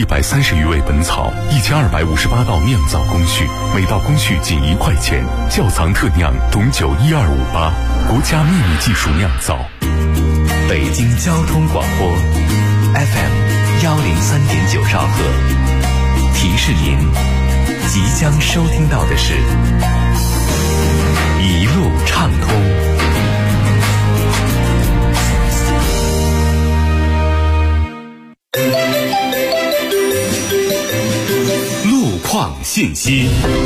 130余味本草，1258道酿造工序，每道工序仅1块钱。窖藏特酿董酒12588，国家秘密技术酿造。 北京交通广播 FM 103.9兆赫，提示您即将收听到的是一路畅通。 路况信息。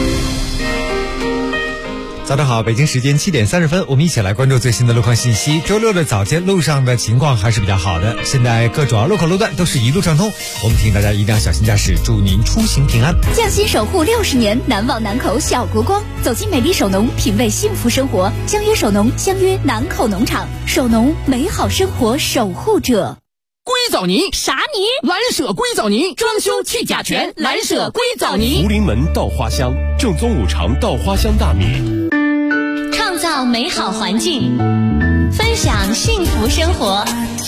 早上好，北京时间7点30分，我们一起来关注最新的路况信息。周六的早间路上的情况还是比较好的，现在各主要路口路段都是一路畅通，我们提醒大家一定要小心驾驶，祝您出行平安。 匠心守护60年，难忘南口小国光，走进美丽首农，品味幸福生活。相约首农，相约南口农场，首农美好生活守护者。 硅藻泥啥泥？ 蓝舍硅藻泥，装修去甲醛，蓝舍硅藻泥。 福临门稻花香，正宗5常稻花香大米。 创造美好环境，分享幸福生活。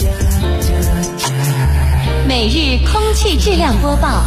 每日空气质量播报。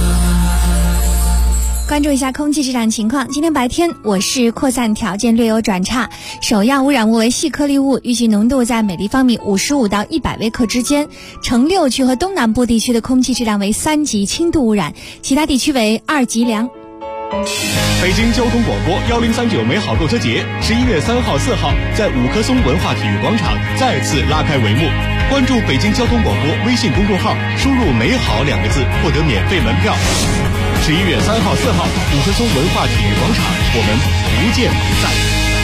关注一下空气质量情况。今天白天我市扩散条件略有转差，首要污染物为细颗粒物，预计浓度在每立方米55到100微克之间。城6区和东南部地区的空气质量为3级轻度污染，其他地区为2级良。 北京交通广播1039美好购车节11月3号、4号在五棵松文化体育广场再次拉开帷幕。关注北京交通广播微信公众号，输入美好2个字获得免费门票。11月3号、4号五棵松文化体育广场，我们不见不散。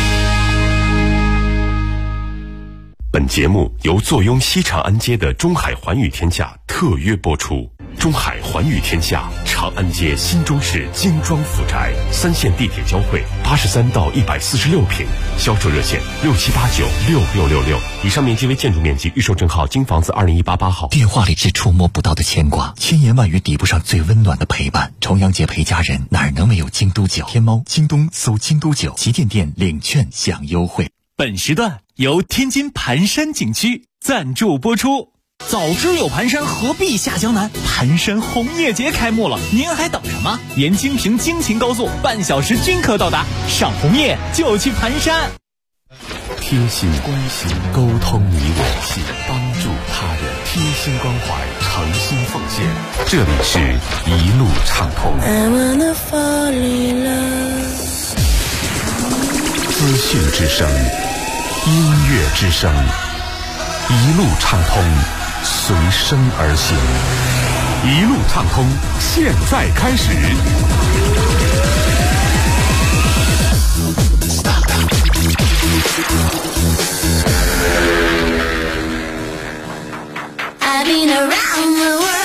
本节目由坐拥西长安街的中海环宇天下特约播出。中海环宇天下，长安街新中式精装复宅，3线地铁交汇，83到146平，销售热线67896666。以上面积为建筑面积，预售证号京房子20188号。 电话里是触摸不到的牵挂，千言万语抵不上最温暖的陪伴。重阳节陪家人，哪能没有京都酒？天猫、京东搜京都酒，旗舰店领券享优惠。 本时段由天津盘山景区赞助播出。早知有盘山，何必下江南？盘山红叶节开幕了，您还等什么？沿京平京秦高速半小时均可到达，赏红叶就去盘山。 贴心关心，沟通你我心，帮助他人，贴心关怀，诚心奉献。这里是一路畅通。资讯之声，音乐之声，一路畅通，随声而行。一路畅通，现在开始。 I've been around the world.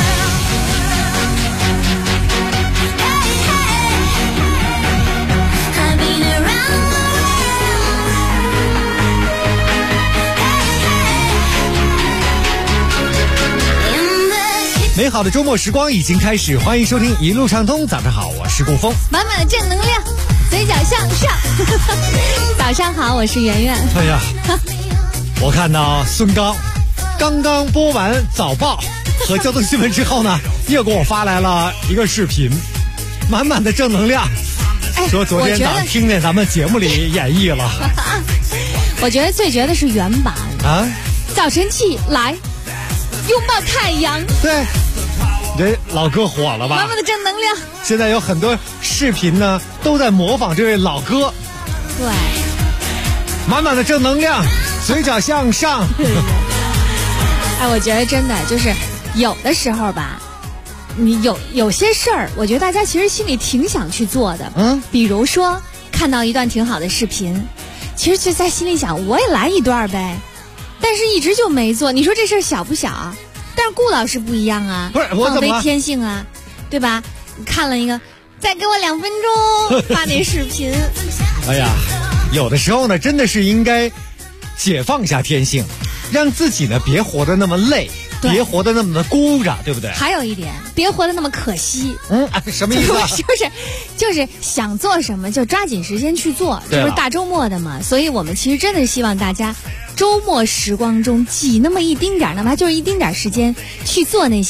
美好的周末时光已经开始，欢迎收听一路畅通。早上好，我是顾峰， 满满的正能量，嘴角向上。早上好，我是圆圆。 哎呀，我看到孙刚刚播完早报和交通新闻之后呢，又给我发来了一个视频，满满的正能量，说昨天早上听见咱们节目里演绎了。 我觉得最绝的是原版啊，早晨起来拥抱太阳。 对，这老歌火了吧？ 满满的正能量。 现在有很多视频呢，都在模仿这位老歌。 对， 满满的正能量，嘴角向上。 哎，我觉得真的就是有的时候吧，你有些事儿，我觉得大家其实心里挺想去做的。比如说看到一段挺好的视频，其实就在心里想，我也来一段呗。但是一直就没做，你说这事儿小不小啊？但是顾老师不一样啊， 不是我怎么放飞天性啊，对吧？看了一个，再给我2分钟发那视频。 哎呀，有的时候呢，真的是应该解放一下天性，让自己呢别活得那么累，别活得那么的孤着，对不对？ 还有一点，别活得那么可惜。 什么意思啊？ 就是想做什么就抓紧时间去做，这不是大周末的嘛？所以我们其实真的希望大家周末时光中挤那么一丁点儿，哪怕就是一丁点儿时间去做那些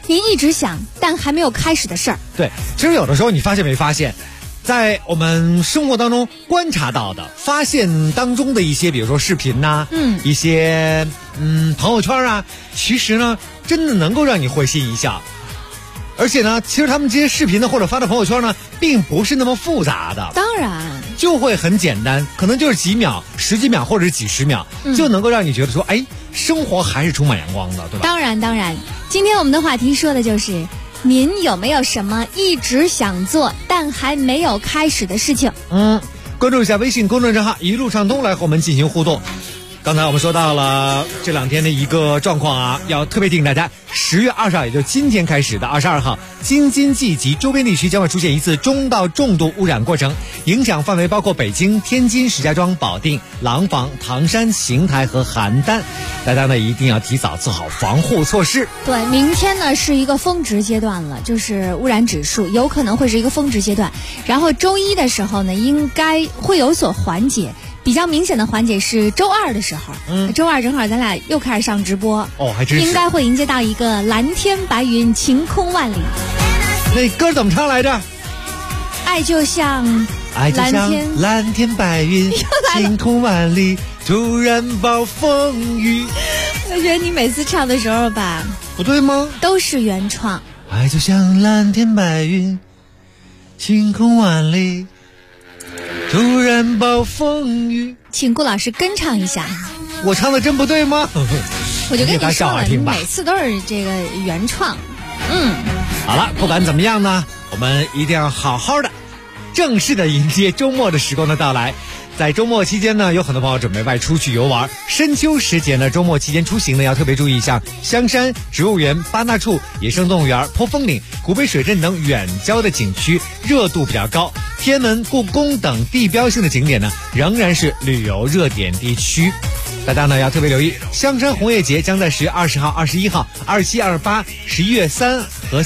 您一直想但还没有开始的事儿？ 对，其实有的时候你发现没发现，在我们生活当中观察到的、发现当中的一些，比如说视频呐、一些朋友圈啊，其实呢，真的能够让你会心一笑。而且呢，其实他们这些视频呢，或者发的朋友圈呢，并不是那么复杂的， 当然就会很简单，可能就是几秒、十几秒或者是几十秒，就能够让你觉得说，哎，生活还是充满阳光的，对吧？ 当然，今天我们的话题说的就是，您有没有什么一直想做但还没有开始的事情？ 关注一下微信公众账号一路畅通来和我们进行互动。刚才我们说到了这2天的一个状况啊，要特别提醒大家，10月20号，也就是今天开始的22号，京津冀及周边地区将会出现一次中到重度污染过程，影响范围包括北京、天津、石家庄、保定、廊坊、唐山、邢台和邯郸，大家呢一定要提早做好防护措施。 对，明天呢是一个峰值阶段了，就是污染指数有可能会是一个峰值阶段，然后周一的时候呢，应该会有所缓解。比较明显的缓解是周二的时候，周二正好咱俩又开始上直播， 还真是应该会迎接到一个蓝天白云、晴空万里。 那歌怎么唱来着？ 爱就像蓝天白云，晴空万里，突然暴风雨。 我觉得你每次唱的时候吧， 不对吗？ 都是原创。 爱就像蓝天白云，晴空万里，突然暴风雨。 请顾老师跟唱一下。 我唱的真不对吗？ 我就跟你说了，你每次都是这个原创。 好了，不管怎么样呢，我们一定要好好的正式的迎接周末的时光的到来。在周末期间呢，有很多朋友准备外出去游玩。深秋时节呢，周末期间出行呢，要特别注意像香山、植物园、八大处、野生动物园、坡峰岭、古北水镇等远郊的景区热度比较高。天安门、故宫等地标性的景点呢，仍然是旅游热点地区。大家呢要特别留意，香山红叶节将在10月20号、21号、27、28、11月3和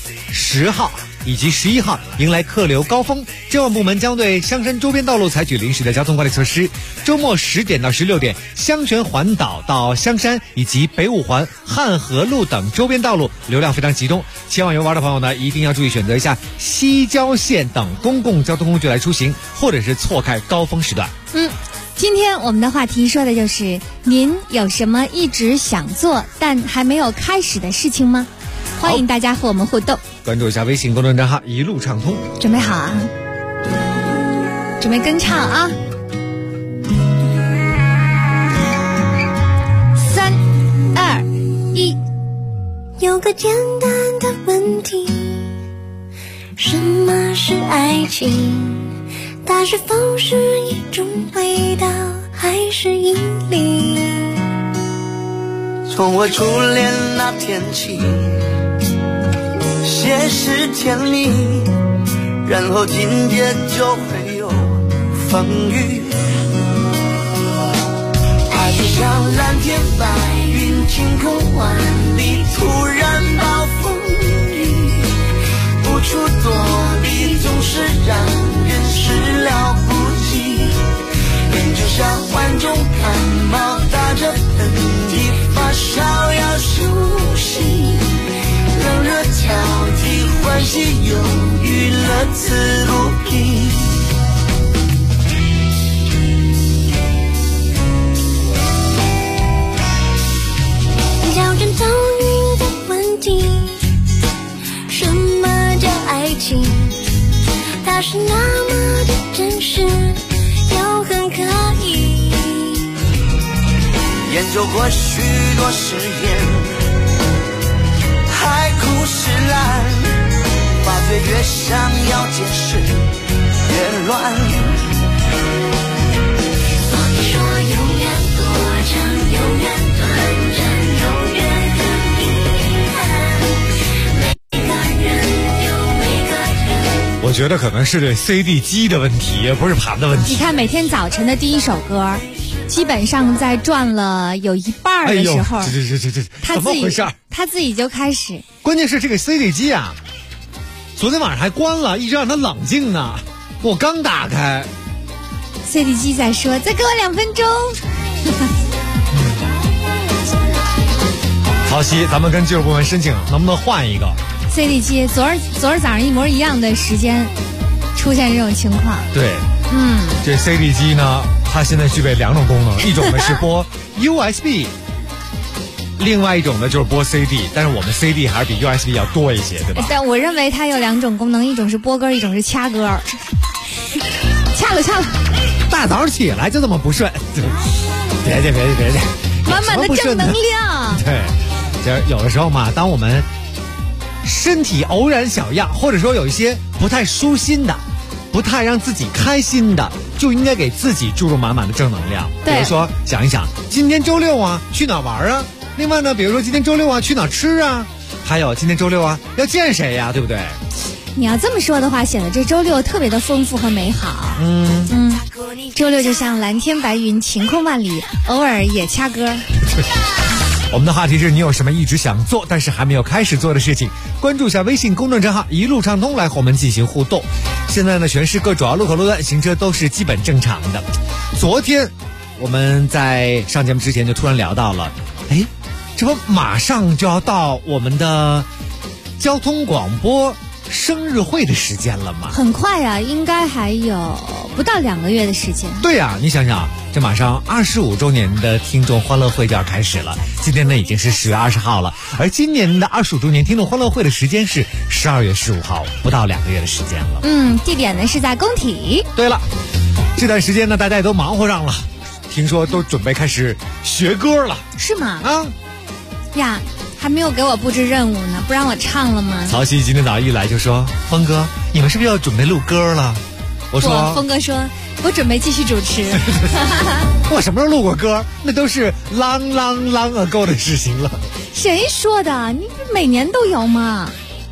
4、10号以及11号迎来客流高峰，交管部门将对香山周边道路采取临时的交通管理措施。周末10点到16点，香泉环岛到香山以及北五环、汉河路等周边道路流量非常集中，前往游玩的朋友呢，一定要注意选择一下西郊线等公共交通工具来出行，或者是错开高峰时段。 今天我们的话题说的就是您有什么一直想做但还没有开始的事情吗？欢迎大家和我们互动， 关注一下微信公众账号一路畅通。 准备好啊，准备跟唱啊！3、2、1。 有个简单的问题，什么是爱情？它是否是一种味道，还是引力？ 从我初恋那天起，先是甜蜜，然后紧接就会有风雨。爱就像蓝天白云，晴空万里，突然暴风雨，无处躲避，总是让人始料不及。人就像患重感冒，打着喷嚏，发烧要休息，冷热交替，欢喜忧郁，乐此不疲。 挑战遭遇的问题，什么叫爱情？它是那么的真实，又很可疑。 研究过许多实验，海枯石烂，发觉越想要解释越乱。 所以说永远多长，永远短暂，永远很遗憾。每个人有每个人。 我觉得可能是这 CD 机的问题，也不是盘的问题。 你看每天早晨的第一首歌，基本上在转了有一半的时候， 这怎么回事？ 他自己就开始。 关键是这个 CD 机啊，昨天晚上还关了，一直让它冷静呢。我刚打开 ，CD 机在说：“再给我2分钟。” 好曹曦，咱们跟技术部门申请，能不能换一个 CD 机？昨儿早上一模一样的时间出现这种情况。 对，这 CD 机呢，它现在具备2种功能，一种呢是播 USB， 另外一种呢就是播 CD， 但是我们 CD 还是比 USB 要多一些，对吧？ 但我认为它有2种功能，一种是播歌，一种是掐歌。掐了， 大早上起来就这么不顺，别介， 满满的正能量。 对，就是有的时候嘛，当我们身体偶然小恙，或者说有一些不太舒心的，不太让自己开心的，就应该给自己注入满满的正能量。比如说想一想，今天周六啊，去哪玩啊？另外呢，比如说今天周六啊，去哪吃啊？还有今天周六啊，要见谁呀？对不对？ 你要这么说的话，显得这周六特别的丰富和美好。周六就像蓝天白云，晴空万里，偶尔也掐歌。 我们的话题是你有什么一直想做但是还没有开始做的事情？关注一下微信公众账号一路畅通来和我们进行互动。现在呢，全市各主要路口路段行车都是基本正常的。昨天我们在上节目之前就突然聊到了，这不马上就要到我们的交通广播生日会的时间了吗？ 很快啊，应该还有不到2个月的时间。 对啊，你想想，这马上25周年的听众欢乐会就要开始了。今天呢已经是10月20号了，而今年的25周年听众欢乐会的时间是12月15号，不到2个月的时间了。 地点呢是在工体。 对了，这段时间呢大家也都忙活上了，听说都准备开始学歌了。 是吗？呀，还没有给我布置任务呢，不让我唱了吗？ 曹曦今天早上一来就说：“峰哥，你们是不是要准备录歌了？”我说：“ 峰哥说，我准备继续主持。” 我什么时候录过歌？那都是 long ago 的事情了。 谁说的？你每年都有吗？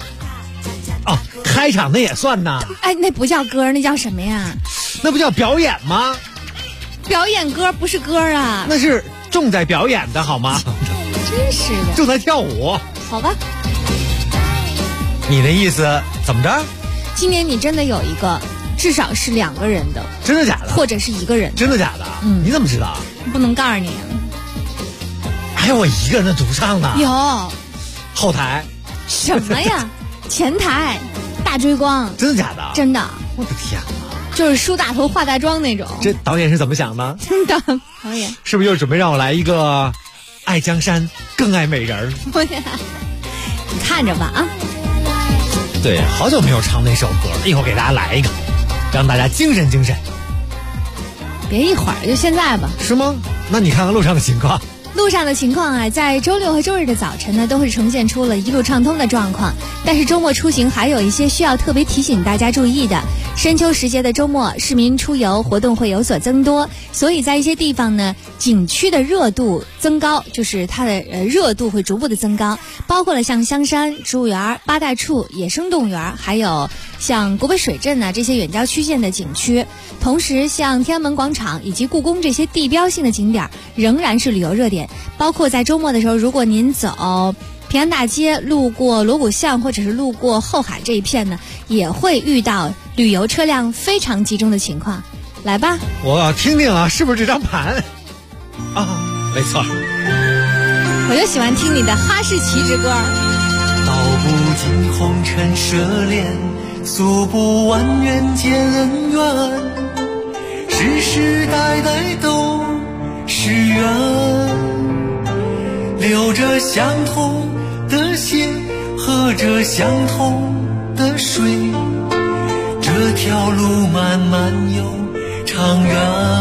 开场的也算呐。 那不叫歌，那叫什么呀？ 那不叫表演吗？ 表演歌不是歌啊， 那是重在表演的好吗？ 真是的， 正在跳舞。 好吧， 你的意思怎么着？ 今年你真的有一个至少是2个人的。 真的假的？ 或者是1个人的。 真的假的？你怎么知道？ 不能告诉你。 还有我1个人的独唱呢。 有。 后台。 什么呀？前台大追光。 真的假的？ 真的。 我的天哪！ 就是梳大头化大妆那种。 这导演是怎么想的？ 导演是不是又准备让我来一个爱江山更爱美人？ 你看着吧啊！ 对，好久没有唱那首歌了，一会儿给大家来一个，让大家精神精神。 别一会儿，就现在吧。 是吗？那你看看路上的情况。 路上的情况啊，在周六和周日的早晨呢，都会呈现出了一路畅通的状况。但是周末出行还有一些需要特别提醒大家注意的。深秋时节的周末，市民出游活动会有所增多，所以在一些地方呢，景区的热度增高，就是它的热度会逐步的增高，包括了像香山植物园、八大处野生动物园，还有像国北水镇这些远郊区县的景区。同时像天安门广场以及故宫这些地标性的景点仍然是旅游热点，包括在周末的时候，如果您走平安大街，路过锣鼓巷或者是路过后海这一片呢，也会遇到旅游车辆非常集中的情况。来吧， 我要听听啊，是不是这张盘没错。 我就喜欢听你的哈士奇之歌。 道不尽红尘奢恋，诉不完人间恩怨，世世代代都是缘，流着相同的血，喝着相同的水，这条路漫漫又长远，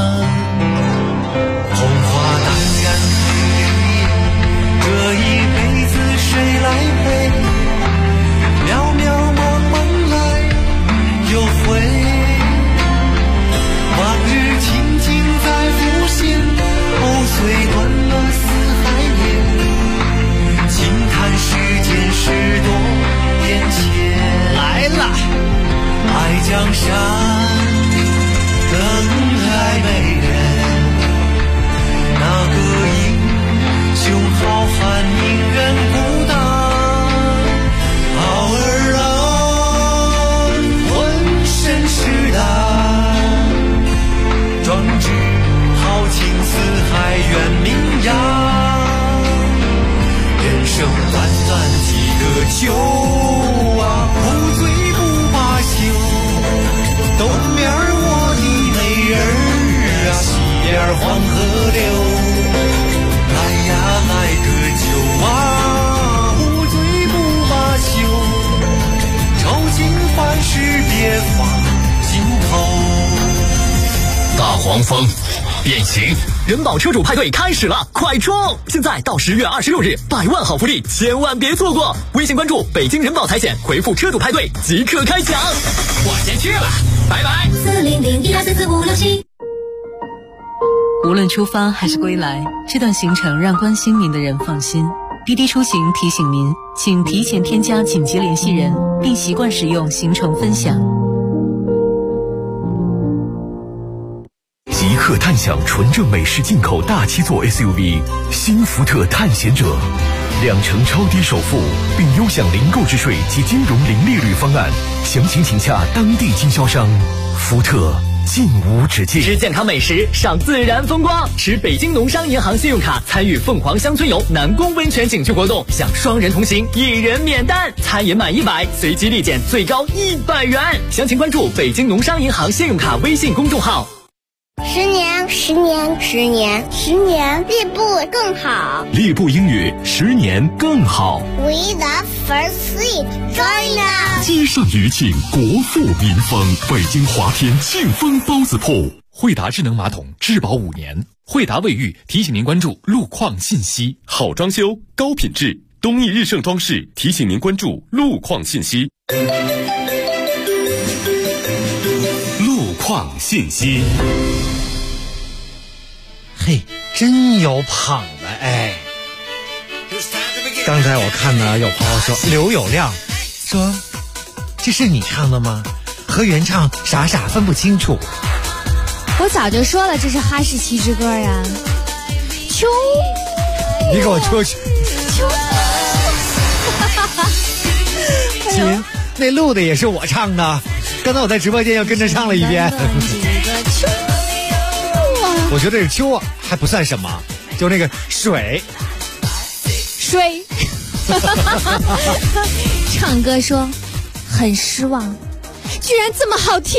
红花当然配绿叶，这一辈子谁来陪？渺渺茫茫来又回，往日情景在浮现，虽断了四海夜，轻叹世间事多变迁。 来了， 爱江山更爱美人。 酒啊，不醉不罢休。东面我的美人儿啊，西边黄河流。来呀来个酒啊，不醉不罢休。愁情烦事别放心头。 大黄蜂变形人保车主派对开始了，快冲！现在到10月26日，100万好福利，千万别错过！微信关注北京人保财险，回复车主派对即刻开奖。我先去了，拜拜。 40012444567。 无论出发还是归来，这段行程让关心您的人放心。滴滴出行提醒您，请提前添加紧急联系人，并习惯使用行程分享。 即刻探享纯正美式进口大7座 SUV 新福特探险者，2成超低首付，并优享零购置税及金融零利率方案，详情请洽当地经销商。福特尽无止境。 吃健康美食，赏自然风光，持北京农商银行信用卡参与凤凰乡村游南宫温泉景区活动，享双人同行1人免单，餐饮满100随机立减最高100元。详情关注北京农商银行信用卡微信公众号。 10年，10年，10年，10年，进步更好。 猎步英语10年更好。 We the first seat, join us。 接上余庆，国富民丰，北京华天庆丰包子铺。 惠达智能马桶质保5年。惠达卫浴提醒您关注路况信息。 好装修，高品质，东义日盛装饰提醒您关注路况信息。路况信息。 嘿，真有捧的哎！刚才我看呢，有朋友说刘友亮说：“这是你唱的吗？和原唱傻傻分不清楚。” 我早就说了，这是哈士奇之歌呀！秋， 你给我出去！ 秋， 亲，那录的也是我唱的，刚才我在直播间又跟着唱了一遍。 秋， 我觉得这秋啊还不算什么，就那个水。 唱歌说很失望，居然这么好听。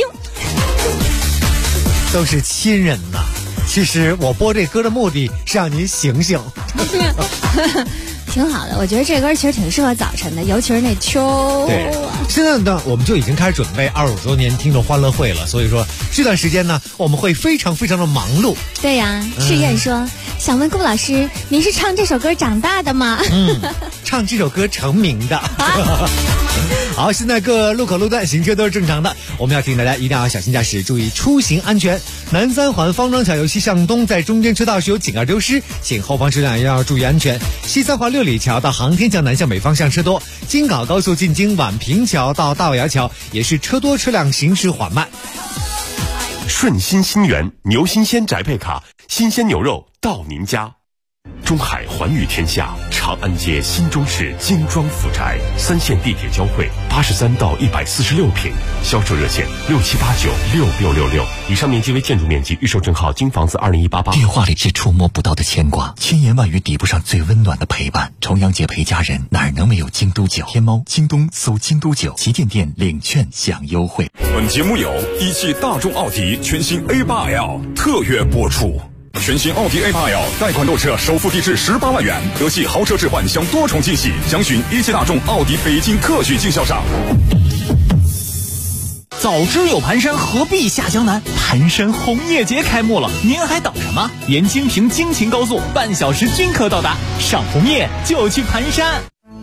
都是亲人呐。其实我播这歌的目的是让您醒醒。 挺好的，我觉得这歌其实挺适合早晨的，尤其是那秋。 对，现在呢，我们就已经开始准备25周年听众欢乐会了，所以说这段时间呢，我们会非常非常的忙碌。 对呀，赤燕说，想问顾老师，您是唱这首歌长大的吗？ 唱这首歌成名的。好，现在各路口路段行车都是正常的，我们要提醒大家一定要小心驾驶，注意出行安全。南3环方庄桥由西向东，在中间车道是有警告丢失，请后方车辆要注意安全。西3环6里桥到航天桥南向北方向车多，京港高速进京宛平桥到大尾窑桥也是车多，车辆行驶缓慢。 顺心新源牛新鲜宅配卡，新鲜牛肉到您家。中海寰宇天下，长安街新中式精装府宅，3线地铁交汇，83到146平，销售热线67896666。以上面积为建筑面积，预售证号京房子20188。 电话里是触摸不到的牵挂，千言万语抵不上最温暖的陪伴。重阳节陪家人，哪能没有京都酒？天猫、京东搜京都酒，旗舰店领券享优惠。 本节目由一汽大众奥迪全新 A8L 特约播出。全新奥迪 A8L 贷款购车首付低至18万元，德系豪车置换享多重惊喜，详询一汽大众奥迪北京特许经销商。 早知有盘山，何必下江南？盘山红叶节开幕了，您还等什么？沿京平京秦高速半小时均可到达，赏红叶就去盘山。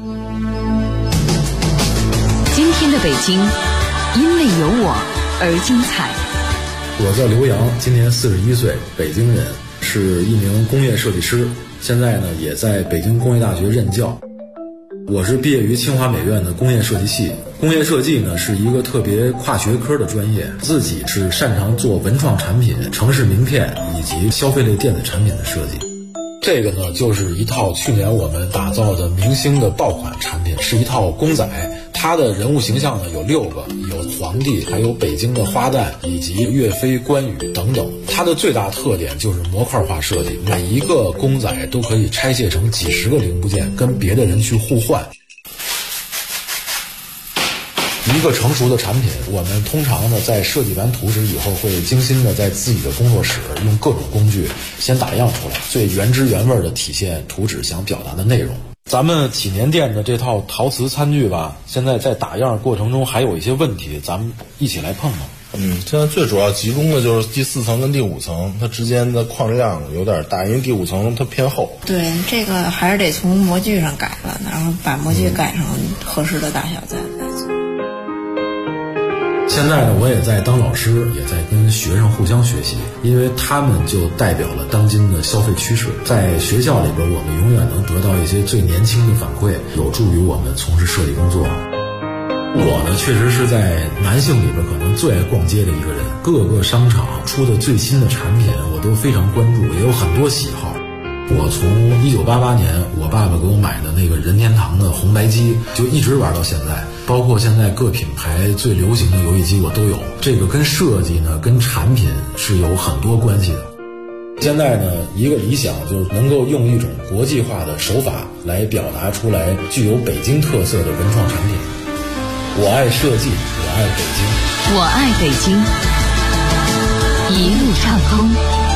今天的北京，因为有我而精彩。 我叫刘洋，今年41岁，北京人，是一名工业设计师，现在呢也在北京工业大学任教。我是毕业于清华美院的工业设计系。工业设计呢是一个特别跨学科的专业，自己是擅长做文创产品、城市名片以及消费类电子产品的设计。这个呢就是一套去年我们打造的明星的爆款产品，是一套公仔，它的人物形象呢有6个，有皇帝，还有北京的花旦，以及岳飞、关羽等等。它的最大特点就是模块化设计，每一个公仔都可以拆卸成几十个零部件，跟别的人去互换。 一个成熟的产品，我们通常呢在设计完图纸以后，会精心的在自己的工作室用各种工具先打样出来，最原汁原味的体现图纸想表达的内容。咱们体年店的这套陶瓷餐具吧，现在在打样过程中还有一些问题，咱们一起来碰碰。 现在最主要集中的就是第4层跟第5层，它之间的框量有点大，因为第5层它偏厚。 对，这个还是得从模具上改了，然后把模具改成合适的大小再做。 现在呢，我也在当老师，也在跟学生互相学习，因为他们就代表了当今的消费趋势。在学校里边，我们永远能得到一些最年轻的反馈，有助于我们从事设计工作。我呢，确实是在男性里边可能最爱逛街的一个人，各个商场出的最新的产品我都非常关注，也有很多喜好。我从1988年我爸爸给我买的那个任天堂的红白机就一直玩到现在，包括现在各品牌最流行的游戏机我都有。这个跟设计呢跟产品是有很多关系的。现在呢，一个理想就是能够用一种国际化的手法来表达出来具有北京特色的文创产品。我爱设计，我爱北京， 我爱北京，一路畅通。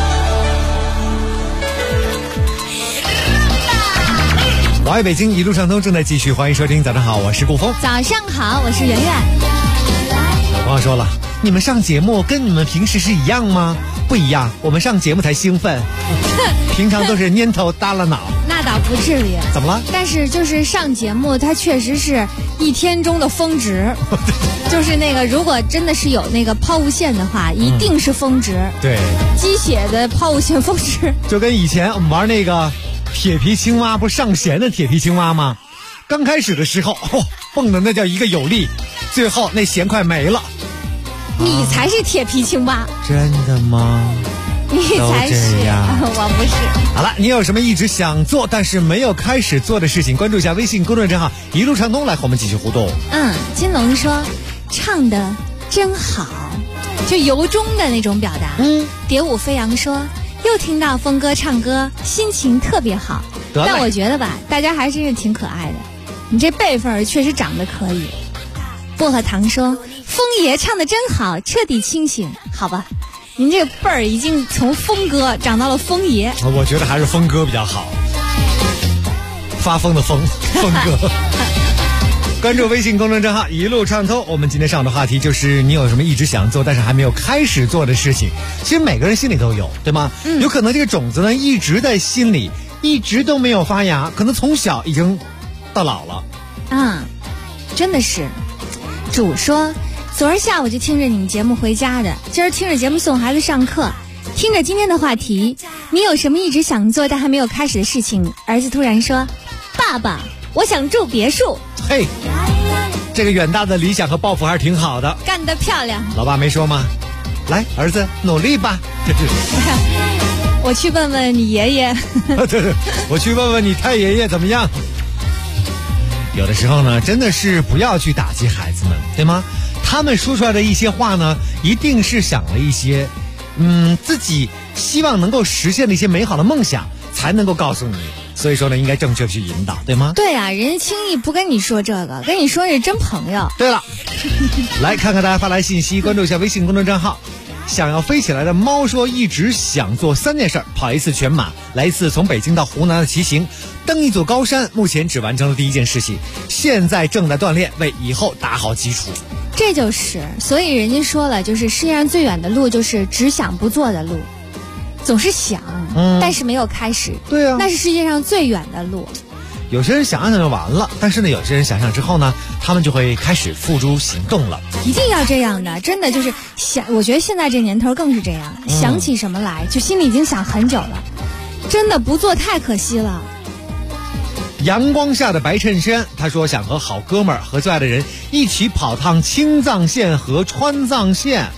我爱北京，一路畅通正在继续，欢迎收听。早上好，我是顾峰。 早上好，我是圆圆。 老朋友说了，你们上节目跟你们平时是一样吗？不一样，我们上节目才兴奋，平常都是蔫头耷拉脑。 那倒不至于。 怎么了？ 但是就是上节目，它确实是一天中的峰值。就是那个，如果真的是有那个抛物线的话，一定是峰值。 对， 鸡血的抛物线峰值。 就跟以前我们玩那个铁皮青蛙，不是上弦的铁皮青蛙吗？刚开始的时候，蹦的那叫一个有力，最后那弦快没了。 你才是铁皮青蛙。 真的吗？ 你才是，我不是。 好了，你有什么一直想做但是没有开始做的事情？关注一下微信公众账号一路畅通，来和我们继续互动。 金龙说唱的真好，就由衷的那种表达。蝶舞飞扬说又听到峰哥唱歌，心情特别好。但我觉得吧，大家还真是挺可爱的，你这辈分确实长得可以。薄荷糖说峰爷唱的真好，彻底清醒。好吧，您这个辈儿已经从峰哥长到了峰爷。 我觉得还是峰哥比较好，发疯的疯，峰哥。关注微信公众账号一路畅通，我们今天上的话题就是你有什么一直想做但是还没有开始做的事情。其实每个人心里都有，对吗？有可能这个种子呢一直在心里，一直都没有发芽，可能从小已经到老了。 真的是。主说昨儿下午就听着你们节目回家的，今儿听着节目送孩子上课，听着今天的话题，你有什么一直想做但还没有开始的事情？儿子突然说，爸爸，我想住别墅。 嘿，这个远大的理想和抱负还是挺好的， 干得漂亮。 老爸没说吗？来，儿子努力吧。 我去问问你爷爷。 对，我去问问你太爷爷怎么样。有的时候呢，真的是不要去打击孩子们，对吗？他们说出来的一些话呢，一定是想了一些自己希望能够实现的一些美好的梦想，才能够告诉你。所以说呢，应该正确去引导，对吗？ 对啊，人家轻易不跟你说这个，跟你说是真朋友。 对了，来看看大家发来信息，关注一下微信公众账号。想要飞起来的猫说，一直想做3件事：跑一次全马，来一次从北京到湖南的骑行，登一座高山。目前只完成了第1件事情，现在正在锻炼，为以后打好基础。 这就是，所以人家说了，就是世界上最远的路就是只想不做的路。总是想，但是没有开始。 对啊， 那是世界上最远的路。 有些人想想就完了，但是呢，有些人想想之后呢，他们就会开始付诸行动了。 一定要这样的，真的就是想，我觉得现在这年头更是这样，想起什么来就心里已经想很久了，真的不做太可惜了。 阳光下的白衬衫，他说想和好哥们儿和最爱的人一起跑趟青藏线和川藏线。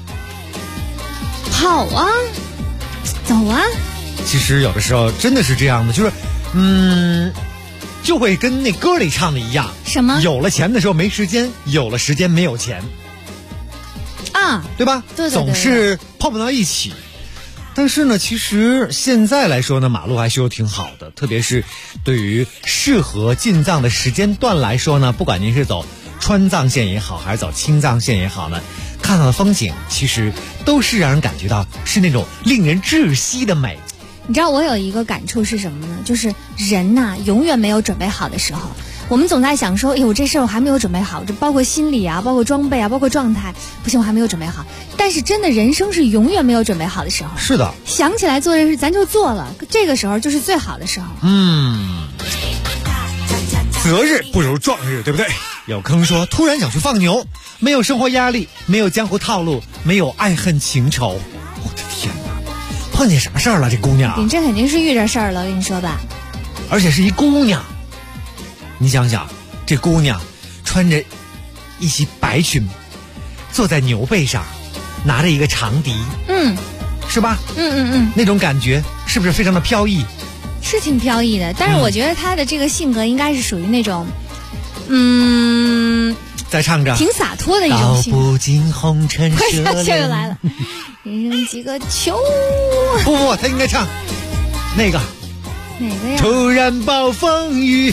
好啊，走啊。 其实有的时候真的是这样的，就是就会跟那歌里唱的一样， 什么？ 有了钱的时候没时间，有了时间没有钱啊， 对吧？ 对， 总是碰不到一起。但是呢，其实现在来说呢，马路还修挺好的，特别是对于适合进藏的时间段来说呢，不管您是走川藏线也好，还是走青藏线也好呢，看到的风景其实都是让人感觉到是那种令人窒息的美。 你知道我有一个感触是什么呢？就是人呐，永远没有准备好的时候。我们总在想说，哎呦，这事儿我还没有准备好，这包括心理啊，包括装备啊，包括状态，不行，我还没有准备好。但是真的，人生是永远没有准备好的时候。 是的， 想起来做这事，咱就做了，这个时候就是最好的时候。 择日不如撞日，对不对？有坑说突然想去放牛，没有生活压力，没有江湖套路，没有爱恨情仇。我的天哪，碰见什么事儿了？这姑娘， 你这肯定是遇着事儿了，我跟你说吧。 而且是一姑娘。你想想，这姑娘穿着一袭白裙，坐在牛背上，拿着一个长笛，是吧？那种感觉是不是非常的飘逸？ 是挺飘逸的，但是我觉得她的这个性格应该是属于那种， 在唱着挺洒脱的一种性格。 道不尽红尘舍快下又来了，人生几个秋。 不，她应该唱那个哪个呀？ 突然暴风雨。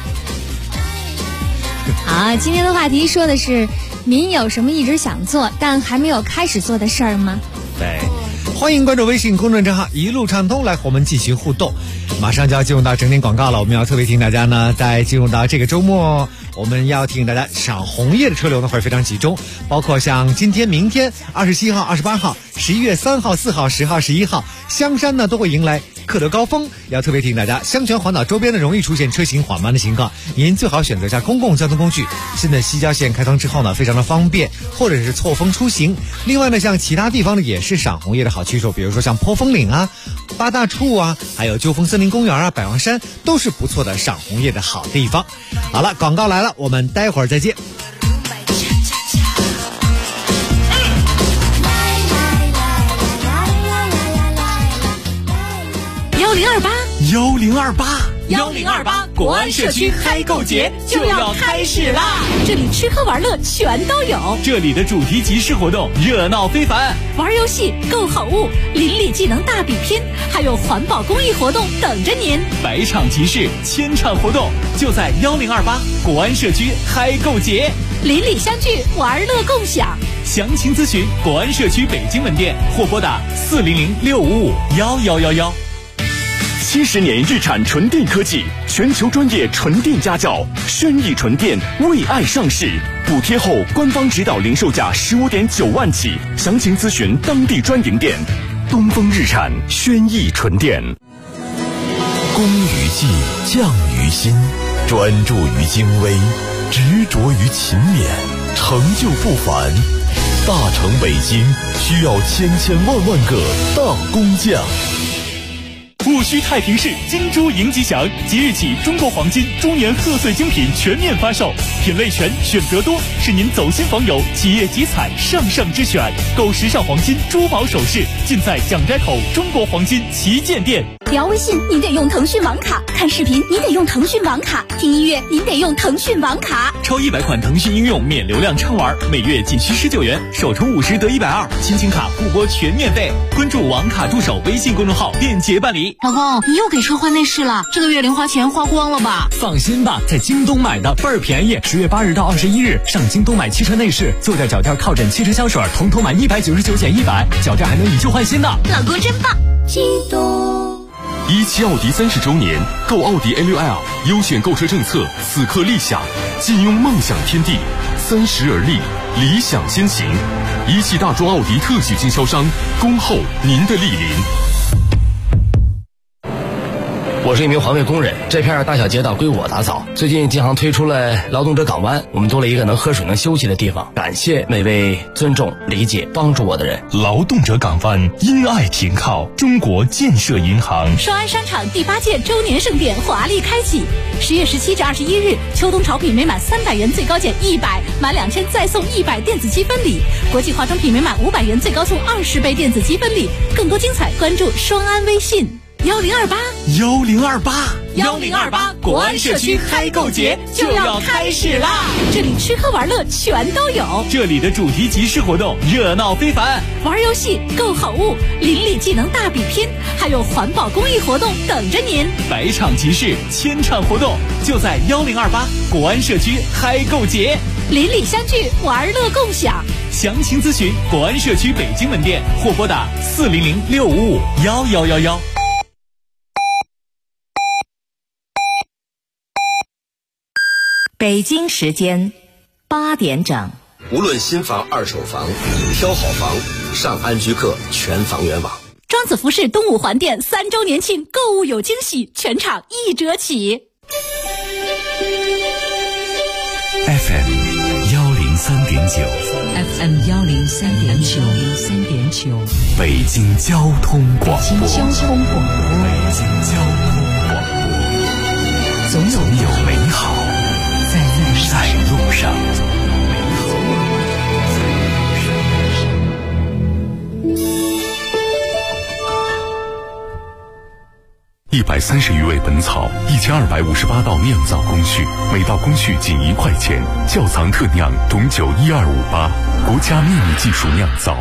好，今天的话题说的是您有什么一直想做但还没有开始做的事儿吗？ 对，欢迎关注微信公众账号一路畅通来和我们进行互动。马上就要进入到整点广告了，我们要特别提醒大家呢，在进入到这个周末，我们要提醒大家赏红叶的车流呢会非常集中，包括像今天、明天、27号、28号、11月3号、4号、10号、11号，香山呢都会迎来客流高峰。要特别提醒大家，香泉环岛周边呢容易出现车行缓慢的情况，您最好选择一下公共交通工具。现在西郊线开通之后呢，非常的方便，或者是错峰出行。另外呢，像其他地方呢也是赏红叶的好去处，比如说像坡峰岭啊、八大处啊，还有鸠峰森林公园啊、百望山，都是不错的赏红叶的好地方。好了，广告来了，我们待会儿再见。 1028国安社区嗨购节就要开始啦！这里吃喝玩乐全都有， 这里的主题集市活动热闹非凡， 玩游戏、购好物、邻里技能大比拼，还有环保公益活动等着您。 百场集市，千场活动，就在1028国安社区嗨购节， 邻里相聚，玩乐共享。 详情咨询国安社区北京门店或拨打400-655-1111。 70年日产纯电科技，全球专业纯电家教，轩逸纯电为爱上市，补贴后官方指导零售价15.9万起，详情咨询当地专营店。东风日产轩逸纯电。 工于技，匠于心，专注于精微，执着于勤勉，成就不凡。大成北京需要千千万万个大工匠。 戊戌太平市金猪迎吉祥，即日起中国黄金猪年贺岁精品全面发售，品类全，选择多，是您走亲访友、企业集采上上之选。购时尚黄金珠宝首饰，尽在蒋斋口中国黄金旗舰店。 聊微信您得用腾讯网卡，看视频您得用腾讯网卡，听音乐您得用腾讯网卡。 超100款腾讯应用免流量畅玩，每月仅需19元，首充50得120，亲情卡互拨全免费。关注网卡助手微信公众号，便捷办理。 老公，你又给车换内饰了，这个月零花钱花光了吧？ 放心吧，在京东买的倍儿便宜，10月8日到21日上京东买汽车内饰，坐在脚垫靠枕汽车香水，统统买199减100，脚垫还能以旧换新呢。 老公真棒！ 激动。 17奥迪30周年，购奥迪 A6L 优选购车政策此刻立夏，尽拥梦想天地，30而立，理想先行。17大众奥迪特许经销商，恭候您的莅临。 我是一名环卫工人，这片大小街道归我打扫。最近京杭推出了劳动者港湾，我们多了一个能喝水能休息的地方。感谢每位尊重、理解、帮助我的人。 劳动者港湾，因爱停靠，中国建设银行。 双安商场第8届周年盛典华丽开启，10月17至21日，秋冬潮品每满300元最高减100，满2000再送100电子积分礼；国际化妆品每满500元最高送20倍电子积分礼。更多精彩，关注双安微信。1028国安社区嗨购节就要开始啦！这里吃喝玩乐全都有， 这里的主题集市活动热闹非凡， 玩游戏、购好物、邻里技能大比拼，还有环保公益活动等着您。 百场集市，千场活动，就在1028国安社区嗨购节。 邻里相聚，玩乐共享。 详情咨询国安社区北京门店或拨打400-655-1111。 北京时间8点整。 无论新房、二手房，挑好房，上安居客全房源网。 庄子服饰东五环店3周年庆，购物有惊喜，全场1折起。 FM 103.9 FM 103.9 北京交通广播。 北京交通广播。 北京交通广播。总有美好在路上。130余味本草，1258道酿造工序，每道工序仅1块钱。窖藏特酿董酒12588，国家秘密技术酿造。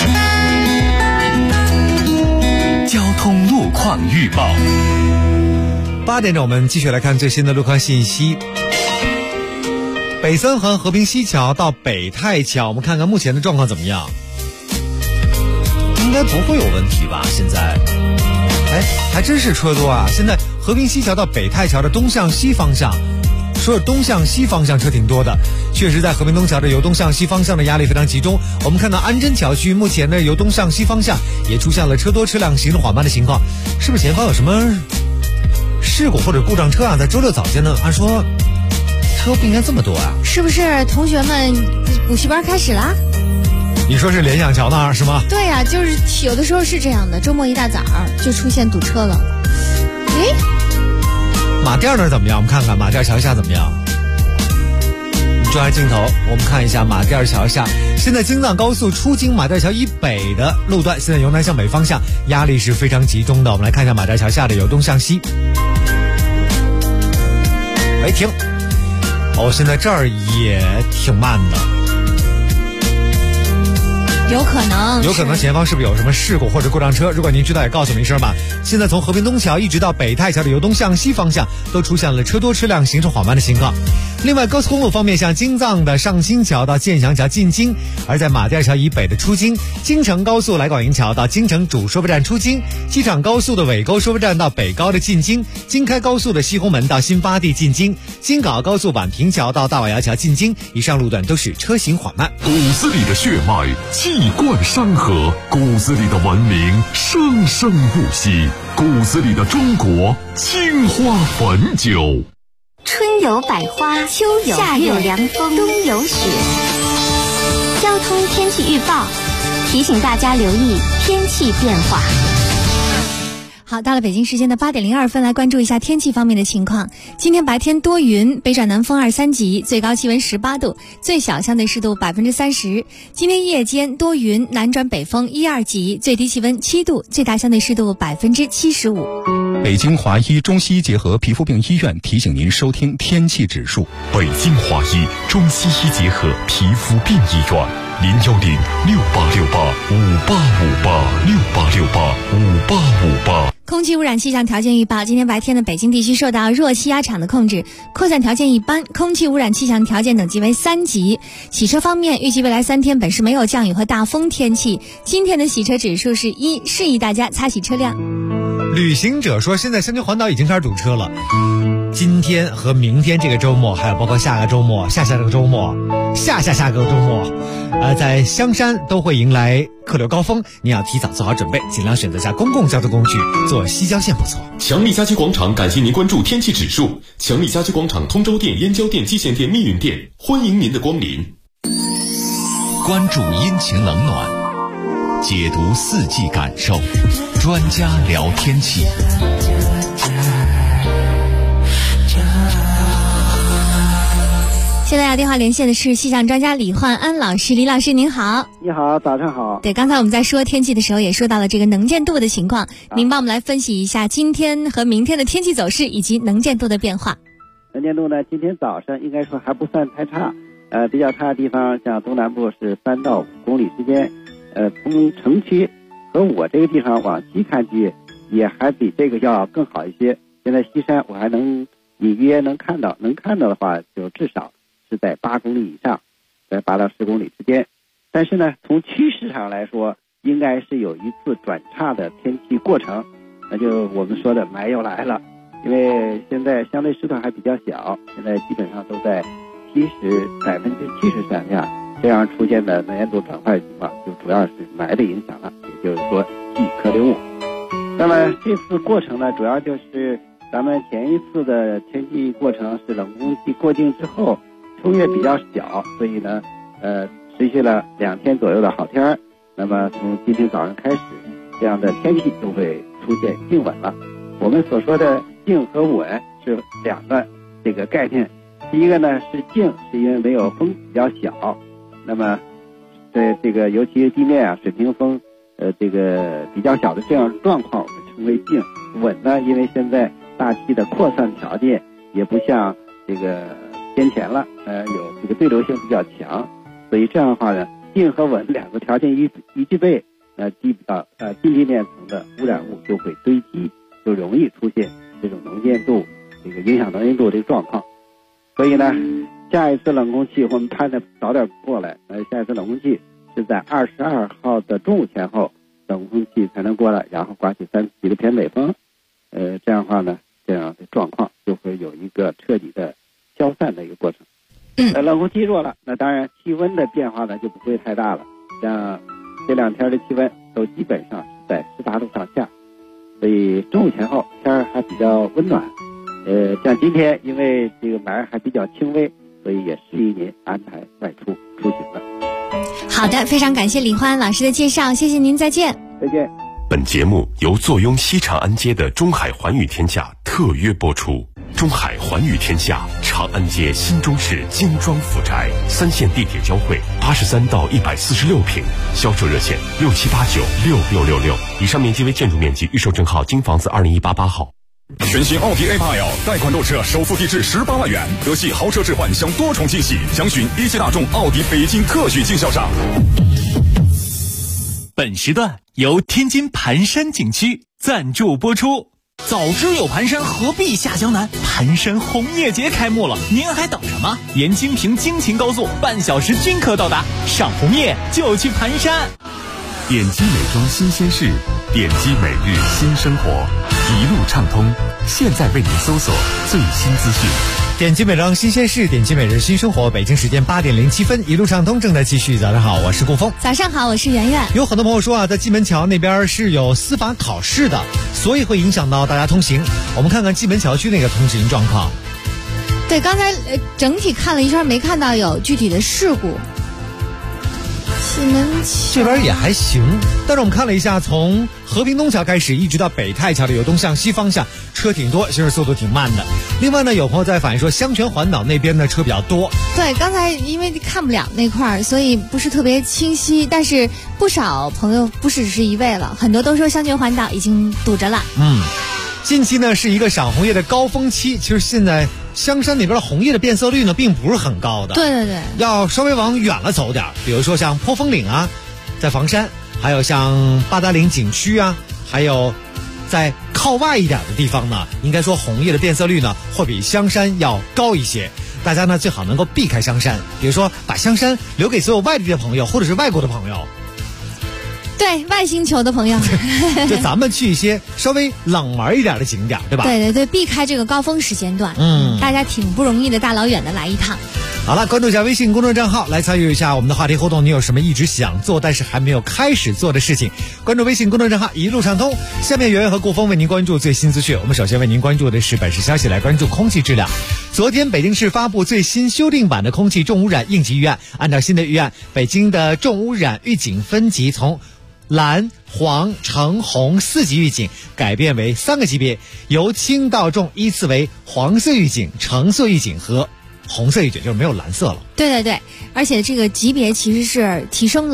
交通路况预报。 8点整，我们继续来看最新的路况信息。北三环和平西桥到北太桥，我们看看目前的状况怎么样？应该不会有问题吧？现在。还真是车多啊！现在和平西桥到北太桥的东向西方向，说是东向西方向车挺多的，确实在和平东桥的由东向西方向的压力非常集中。我们看到安贞桥区目前的由东向西方向也出现了车多车辆行驶缓慢的情况，是不是前方有什么事故或者故障车啊？在周六早间呢，按说车不应该这么多啊？ 是不是同学们补习班开始啦？ 你说是联想桥那儿是吗？ 对呀，就是有的时候是这样的，周末一大早就出现堵车了。 马甸那儿怎么样？我们看看马甸桥下怎么样。转下镜头，我们看一下马甸桥下。现在京藏高速出京马甸桥以北的路段，现在由南向北方向压力是非常集中的。我们来看一下马甸桥下的由东向西。停。现在这儿也挺慢的。 有可能前方是不是有什么事故或者故障车？如果您知道也告诉我们一声吧。现在从和平东桥一直到北太桥的由东向西方向都出现了车多车辆行驶缓慢的情况。另外高速公路方面，像京藏的上新桥到建祥桥进京，而在马甸桥以北的出京，京承高速来广营桥到京承主收费站出京，机场高速的尾沟收费站到北高的进京，京开高速的西红门到新发地进京，京港澳高速宛平桥到大瓦窑桥进京，以上路段都是车行缓慢。 骨子里的血脉气贯山河，骨子里的文明生生不息，骨子里的中国青花汾酒。 春有百花，秋有夏有凉风，冬有雪。交通天气预报提醒大家留意天气变化。 好，到了北京时间的8点02分，来关注一下天气方面的情况。今天白天多云，北转南风2、3级，最高气温18度，最小相对湿度30%。今天夜间多云，南转北风1、2级，最低气温7度，最大相对湿度75%。 北京华医中西医结合皮肤病医院提醒您收听天气指数。 北京华医中西医结合皮肤病医院，010-6868-5858，6868-5858。 空气污染气象条件预报，今天白天的北京地区受到弱气压场的控制，扩散条件一般，空气污染气象条件等级为3级。洗车方面，预计未来3天本市没有降雨和大风天气，今天的洗车指数是1，示意大家擦洗车辆。 旅行者说，现在香江环岛已经开始堵车了。今天和明天这个周末，还有包括下个周末、下个周末、下个周末，在香山都会迎来客流高峰，你要提早做好准备，尽量选择下公共交通工具，坐西郊线不错。 强力家居广场感谢您关注天气指数。强力家居广场通州店、燕郊店、蓟县店、密云店，欢迎您的光临。 关注阴晴冷暖，解读四季感受，专家聊天气。 现在要电话连线的是气象专家李焕安老师。李老师您好。 你好，早上好。 对，刚才我们在说天气的时候也说到了这个能见度的情况，您帮我们来分析一下今天和明天的天气走势以及能见度的变化。 能见度呢，今天早上应该说还不算太差，比较差的地方像东南部是3到5公里之间，从城区和我这个地方往西看去也还比这个要更好一些。现在西山我还能隐约能看到的话，就至少是在8公里以上，在8到10公里之间。但是呢，从趋势上来说，应该是有一次转差的天气过程，那就我们说的霾又来了。因为现在相对湿度还比较小，现在基本上都在70%上下，这样出现的能见度转换情况，就主要是霾的影响了，也就是说季颗粒物。那么这次过程呢，主要就是咱们前一次的天气过程是冷空气过境之后，秋月比较小，所以呢，持续了2天左右的好天儿。那么从今天早上开始，这样的天气就会出现静稳了。我们所说的静和稳是2个这个概念。第一个呢是静，是因为没有风比较小，那么在这个尤其是地面水平风这个比较小的这样状况，我们称为静。稳呢，因为现在大气的扩散条件也不像这个先前了，有这个对流性比较强，所以这样的话呢，静和稳2个条件一具备，近地面层的污染物就会堆积，就容易出现这种能见度这个影响能见度这个状况。所以呢，下一次冷空气我们盼着早点过来，下一次冷空气是在22号的中午前后，冷空气才能过来，然后刮起3级的偏北风，这样的话呢，这样的状况就会有一个彻底的消散的一个过程。冷空气弱了，那当然气温的变化呢就不会太大了，像这2天的气温都基本上是在18度上下，所以中午前后天儿还比较温暖。像今天因为这个霾还比较轻微，所以也适宜您安排外出行了。 好的，非常感谢李欢老师的介绍，谢谢您，再见。 再见。 本节目由坐拥西长安街的中海环宇天下特约播出。中海环宇天下，长安街新中式精装府宅，3线地铁交汇，83到146平，销售热线67896666。以上面积为建筑面积，预售证号京房子20188号。 全新奥迪 A8L 贷款购车首付低至18万元，德系豪车置换享多重惊喜，详询一汽大众奥迪北京特许经销商。 本时段由天津盘山景区赞助播出。早知有盘山，何必下江南？盘山红叶节开幕了，您还等什么？沿京平京秦高速半小时均可到达，赏红叶就去盘山。 点击美妆新鲜事，点击每日新生活，一路畅通。现在为您搜索最新资讯。 点击美妆新鲜事，点击每日新生活。北京时间8点07分，一路畅通正在继续。早上好，我是顾峰。 早上好，我是圆圆。 有很多朋友说在蓟门桥那边是有司法考试的，所以会影响到大家通行。我们看看蓟门桥区那个通行状况。 对，刚才整体看了一圈，没看到有具体的事故。蓟门桥这边也还行，但是我们看了一下，从和平东桥开始一直到北太桥的由东向西方向车挺多，行驶速度挺慢的。另外呢，有朋友在反映说香泉环岛那边的车比较多。 对，刚才因为看不了那块儿，所以不是特别清晰，但是不少朋友不只是一位了，很多都说香泉环岛已经堵着了。 近期呢是一个赏红叶的高峰期，其实现在香山那边的红叶的变色率呢并不是很高的。 对对对， 要稍微往远了走点，比如说像坡峰岭啊，在房山，还有像八达岭景区啊，还有在靠外一点的地方呢，应该说红叶的变色率呢会比香山要高一些。大家呢最好能够避开香山，比如说把香山留给所有外地的朋友或者是外国的朋友。 对，外星球的朋友就咱们去一些稍微冷门一点的景点，对吧？ 对对对，避开这个高峰时间段。大家挺不容易的，大老远的来一趟。 好了，关注一下微信公众账号，来参与一下我们的话题互动。你有什么一直想做但是还没有开始做的事情？关注微信公众账号一路畅通。下面圆圆和顾峰为您关注最新资讯。我们首先为您关注的是本市消息，来关注空气质量。昨天北京市发布最新修订版的空气重污染应急预案，按照新的预案，北京的重污染预警分级从蓝、黄、橙、红4级预警改变为3个级别，由轻到重依次为黄色预警、橙色预警和红色预警，就是没有蓝色了。 对对对，而且这个级别其实是提升了。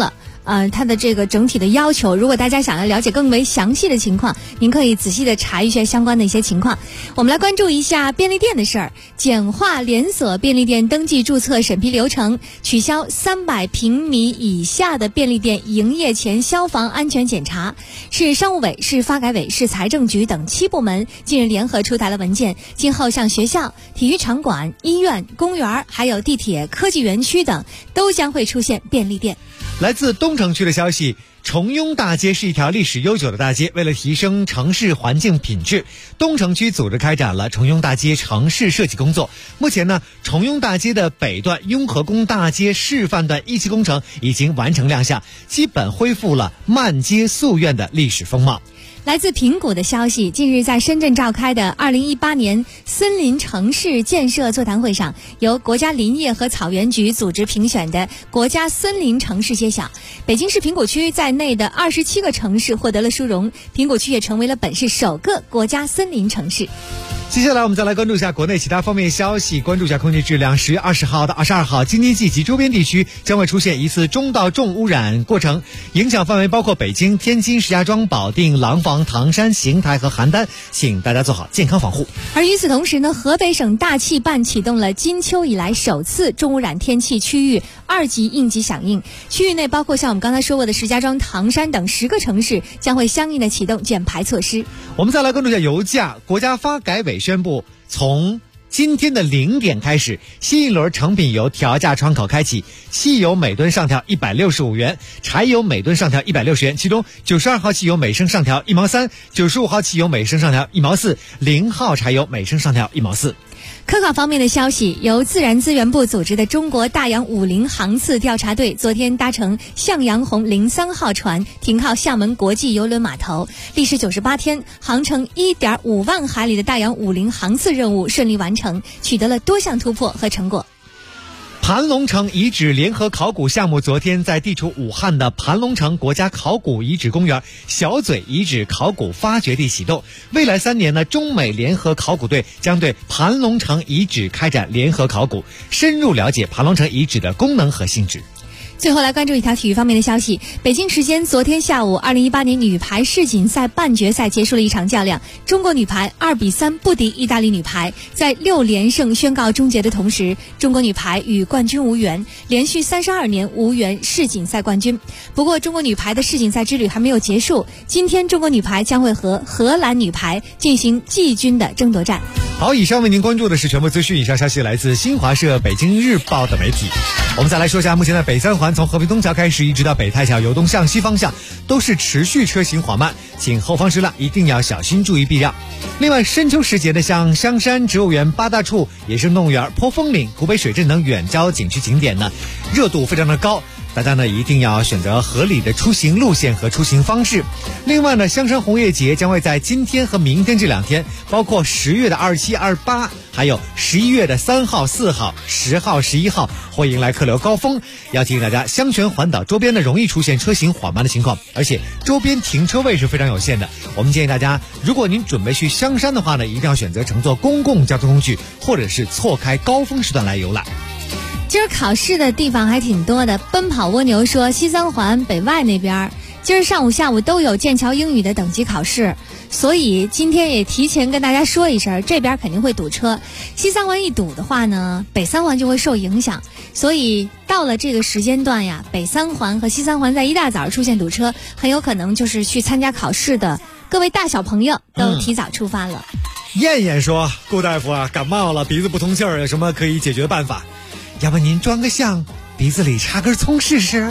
它的这个整体的要求。如果大家想要了解更为详细的情况，您可以仔细的查一下相关的一些情况。我们来关注一下便利店的事儿，简化连锁便利店登记注册审批流程，取消300平米以下的便利店营业前消防安全检查。市商务委、市发改委、市财政局等7部门近日联合出台了文件，今后向学校、体育场馆、医院、公园还有地铁、科技园区等都将会出现便利店。 来自东城区的消息，重雍大街是一条历史悠久的大街，为了提升城市环境品质，东城区组织开展了重雍大街城市设计工作。目前呢，重雍大街的北段雍和宫大街示范段1期工程已经完成亮相，基本恢复了漫街夙愿的历史风貌。 来自平谷的消息，近日在深圳召开的2018年森林城市建设座谈会上，由国家林业和草原局组织评选的国家森林城市揭晓，北京市平谷区在内的27个城市获得了殊荣，平谷区也成为了本市首个国家森林城市。 接下来我们再来关注一下国内其他方面消息，关注一下空气质量。10月20号到22号，京津冀及周边地区将会出现一次中到重污染过程，影响范围包括北京、天津、石家庄、保定、廊坊、唐山、邢台和邯郸，请大家做好健康防护。 而与此同时呢，河北省大气办启动了金秋以来首次重污染天气区域2级应急响应，区域内包括像我们刚才说过的石家庄、唐山等10个城市将会相应的启动减排措施。 我们再来关注一下油价，国家发改委宣布，从今天的0点开始，新一轮成品油调价窗口开启，汽油每吨上调165元，柴油每吨上调160元，其中92号汽油每升上调1毛3， 95号汽油每升上调1毛4， 0号柴油每升上调1毛4。 科考方面的消息，由自然资源部组织的中国大洋50航次调查队昨天搭乘向阳红03号船停靠厦门国际邮轮码头，历时98天，航程1.5万海里的大洋50航次任务顺利完成，取得了多项突破和成果。 盘龙城遗址联合考古项目昨天在地处武汉的盘龙城国家考古遗址公园小嘴遗址考古发掘地启动。未来3年呢，中美联合考古队将对盘龙城遗址开展联合考古，深入了解盘龙城遗址的功能和性质。 最后来关注一条体育方面的消息，北京时间昨天下午，2018年女排世锦赛半决赛结束了一场较量，中国女排2-3不敌意大利女排，在6连胜宣告终结的同时，中国女排与冠军无缘，连续32年无缘世锦赛冠军。不过中国女排的世锦赛之旅还没有结束，今天中国女排将会和荷兰女排进行季军的争夺战。 好，以上为您关注的是全部资讯，以上消息来自新华社、北京日报等媒体。我们再来说一下，目前在北三环从和平东桥开始一直到北太桥由东向西方向都是持续车行缓慢，请后方车辆一定要小心注意避让。另外，深秋时节呢，像香山植物园、八大处野生动物园、坡风岭、湖北水镇等远郊景区景点呢，热度非常的高，大家呢一定要选择合理的出行路线和出行方式。另外呢，香山红叶节将会在今天和明天这2天，包括10月的27、28，还有11月的3号、4号、10号、11号，会迎来客流高峰。要提醒大家，香泉环岛周边呢容易出现车行缓慢的情况，而且周边停车位是非常有限的。我们建议大家，如果您准备去香山的话呢，一定要选择乘坐公共交通工具，或者是错开高峰时段来游览。 今儿考试的地方还挺多的，奔跑蜗牛说西三环北外那边今儿上午下午都有剑桥英语的等级考试，所以今天也提前跟大家说一声，这边肯定会堵车。西三环一堵的话呢，北三环就会受影响，所以到了这个时间段呀，北三环和西三环在一大早出现堵车，很有可能就是去参加考试的各位大小朋友都提早出发了。 燕燕说，顾大夫啊，感冒了，鼻子不通气儿，有什么可以解决的办法？要不您装个像，鼻子里插根葱试试。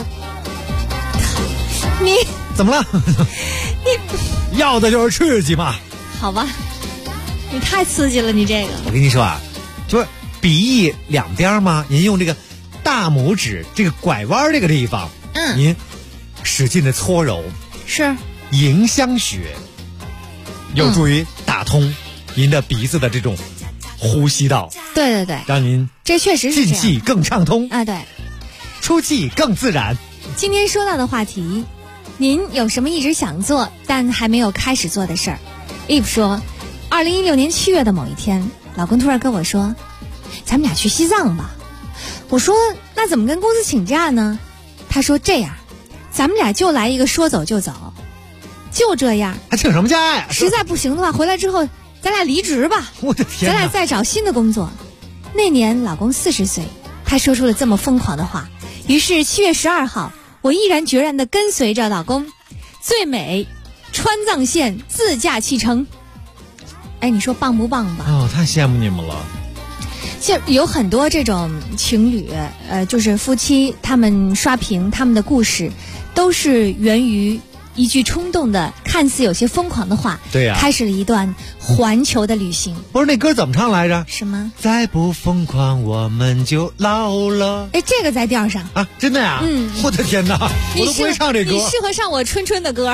你怎么了？你要的就是刺激嘛。 好吧，你太刺激了，你这个。 我跟你说啊，就是鼻翼两边嘛，您用这个大拇指这个拐弯这个地方，您使劲的搓揉， 是迎香穴，有助于打通您的鼻子的这种呼吸道。 对对对， 让您这确实是进气更畅通啊，对， 出气更自然。 今天说到的话题，您有什么一直想做但还没有开始做的事儿？Eve 说，2016年7月的某一天，老公突然跟我说，咱们俩去西藏吧。我说那怎么跟公司请假呢？他说这样， 咱们俩就来一个说走就走，就这样。 还请什么假呀？ 实在不行的话，回来之后咱俩离职吧。 我的天！ 咱俩再找新的工作。那年老公40岁，他说出了这么疯狂的话。于是7月12号，我毅然决然地跟随着老公，最美川藏线自驾启程。哎，你说棒不棒吧？ 哦，太羡慕你们了。 就有很多这种情侣，就是夫妻，他们刷屏，他们的故事，都是源于一句冲动的、看似有些疯狂的话， 对呀， 开始了一段环球的旅行。 不是那歌怎么唱来着？ 什么？ 再不疯狂，我们就老了。 哎，这个在调上啊，真的呀？ 嗯， 我的天哪，我都不会唱这歌。 你适合唱我春春的歌。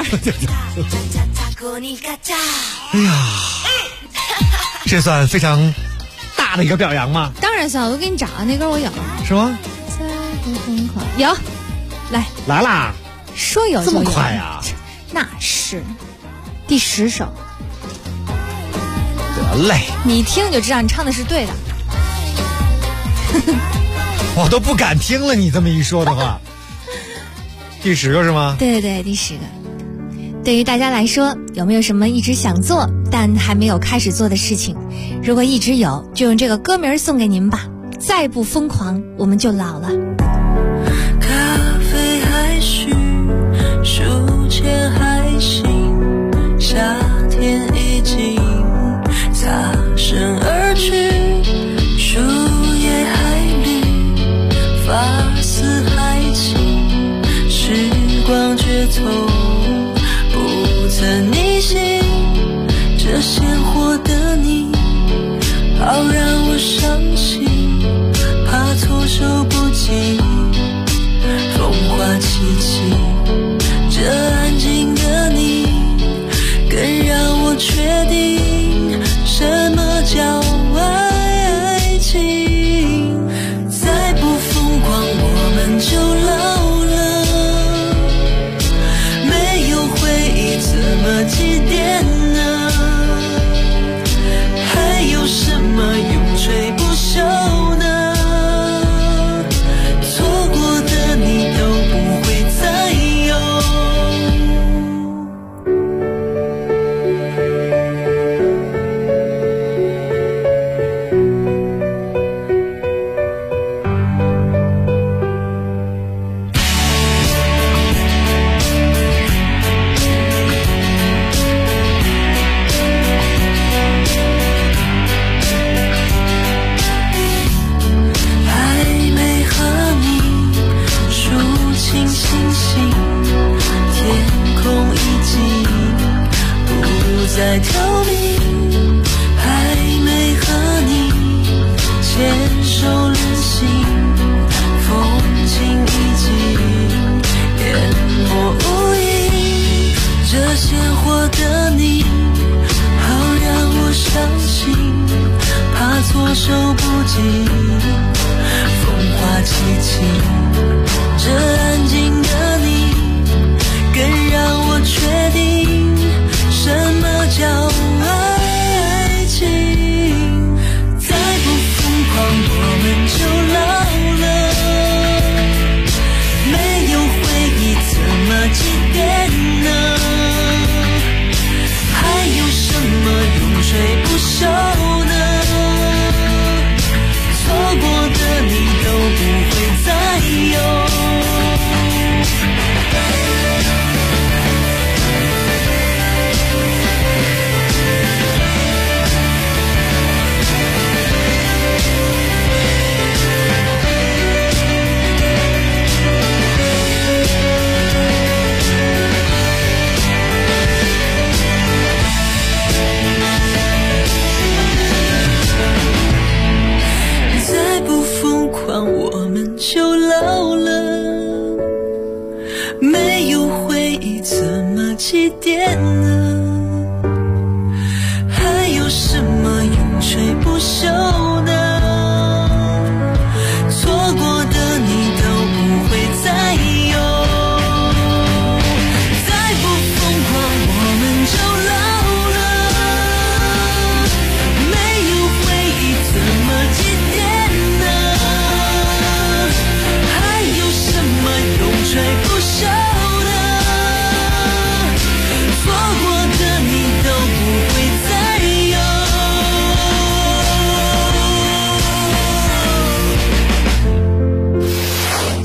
哎呀，这算非常大的一个表扬吗？ 当然算，我给你找啊，那歌我有。 是吗？ 再不疯狂，有，来啦。 说有就有， 这么快啊？ 那是第10首。 得嘞， 你一听就知道你唱的是对的。 我都不敢听了，你这么一说的话。第10个是吗？ 对，第10个。对于大家来说，有没有什么一直想做但还没有开始做的事情？如果一直有，就用这个歌名送给您吧。再不疯狂，我们就老了。 咖啡还需，书签还行，夏天已经擦身而去，树叶还绿，发丝还轻，时光却从不曾逆行，这鲜活的你好让我伤心，怕措手不及，风花凄凄，这安静的你更让我确定什么叫爱情。再不疯狂我们就老了，没有回忆怎么祭奠呢？还有什么永垂不朽呢？错过的你都不会再有。在透明，还没和你牵手旅行，风景已经淹没无影，这鲜活的你好让我伤心，怕措手不及，风花凄凄，这安静的你更让我确定什么叫爱情。再不疯狂我们就老了，没有回忆怎么祭奠呢？还有什么永垂不朽呢？错过的你都不会再有。我们就老了，没有回忆怎么祭奠呢？还有什么永垂不朽呢？错过的你都不会再有。再不疯狂我们就老了，没有回忆怎么祭奠呢？永垂不朽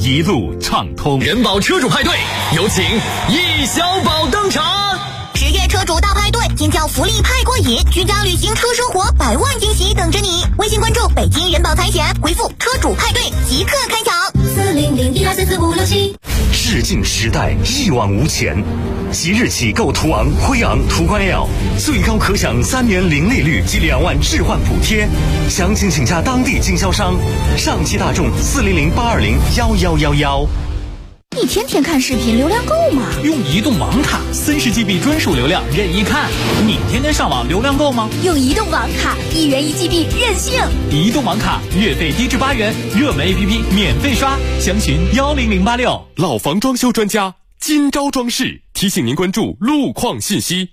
一路畅通。 人保车主派对，有请易小宝登场。 10月车主大派对，尖叫福利派过瘾，居家旅行车生活100万惊喜等着你。微信关注北京人保财险，回复车主派对即刻开抢。40012444567。 视镜时代一往无前，即日起购途昂、辉昂、途观 L， 最高可享3年零利率及2万置换补贴。详情请假当地经销商。上汽大众40082011111。 你天天看视频，流量够吗？ 用移动网卡，40 GB 专属流量，任意看。你天天上网，流量够吗？ 用移动网卡，1元1 GB 任性。 移动网卡月费低至8元，热门 APP 免费刷，详询10086。 老房装修专家金招装饰提醒您关注路况信息。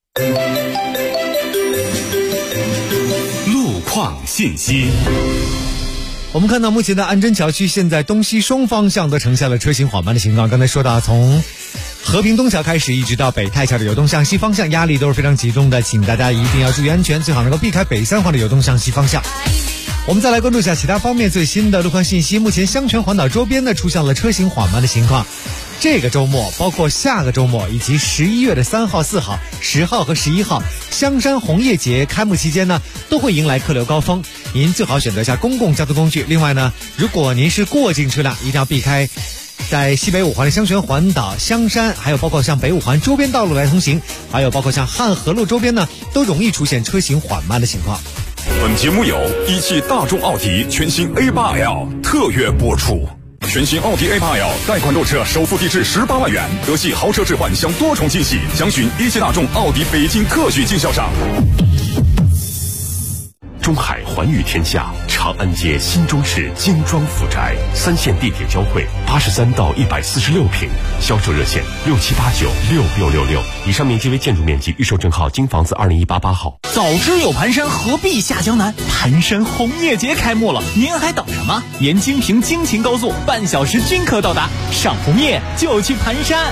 路况信息。 我们看到目前的安贞桥区现在东西双方向都呈现了车行缓慢的情况。刚才说到从和平东桥开始一直到北太桥的流动向西方向压力都是非常集中的，请大家一定要注意安全，最好能够避开北3环的流动向西方向。我们再来关注一下其他方面最新的路况信息。目前香泉环岛周边呢出现了车行缓慢的情况，这个周末包括下个周末以及11月的3号、4号、10号和11号香山红叶节开幕期间呢都会迎来客流高峰，您最好选择一下公共交通工具。另外呢，如果您是过境车辆，一定要避开在西北5环的香泉环岛、香山，还有包括像北5环周边道路来通行，还有包括像汉河路周边呢都容易出现车行缓慢的情况。 本节目由一汽大众奥迪全新 A8L 特约播出。全新奥迪 A8L 贷款购车首付低至18万元，德系豪车置换享多重惊喜，详询一汽大众奥迪北京特许经销商。 中海环宇天下长安街新中式精装府宅，3线地铁交汇，83到146平，销售热线67896666。以上面积为建筑面积，预售证号京房子20188号。 早知有盘山，何必下江南？盘山红叶节开幕了，您还等什么？沿京平京秦高速半小时均可到达，赏红叶就去盘山。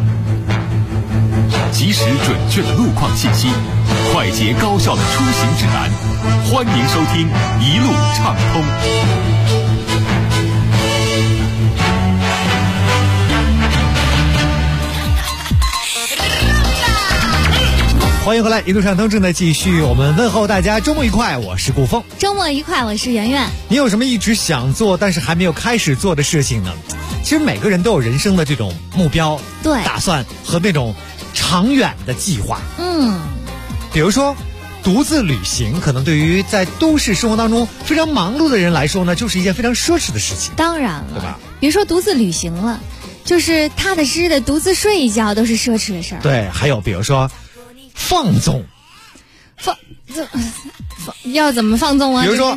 及时准确的路况信息，快捷高效的出行指南，欢迎收听一路畅通。 欢迎回来，一路畅通正在继续，我们问候大家周末愉快，我是顾峰。 周末愉快，我是圆圆。 你有什么一直想做但是还没有开始做的事情呢？其实每个人都有人生的这种目标、 对打算和那种长远的计划。比如说独自旅行，可能对于在都市生活当中非常忙碌的人来说呢，就是一件非常奢侈的事情。 当然了， 对吧？ 别说独自旅行了，就是踏踏实实的独自睡一觉都是奢侈的事儿。 对，还有比如说放纵， 要怎么放纵啊？ 比如说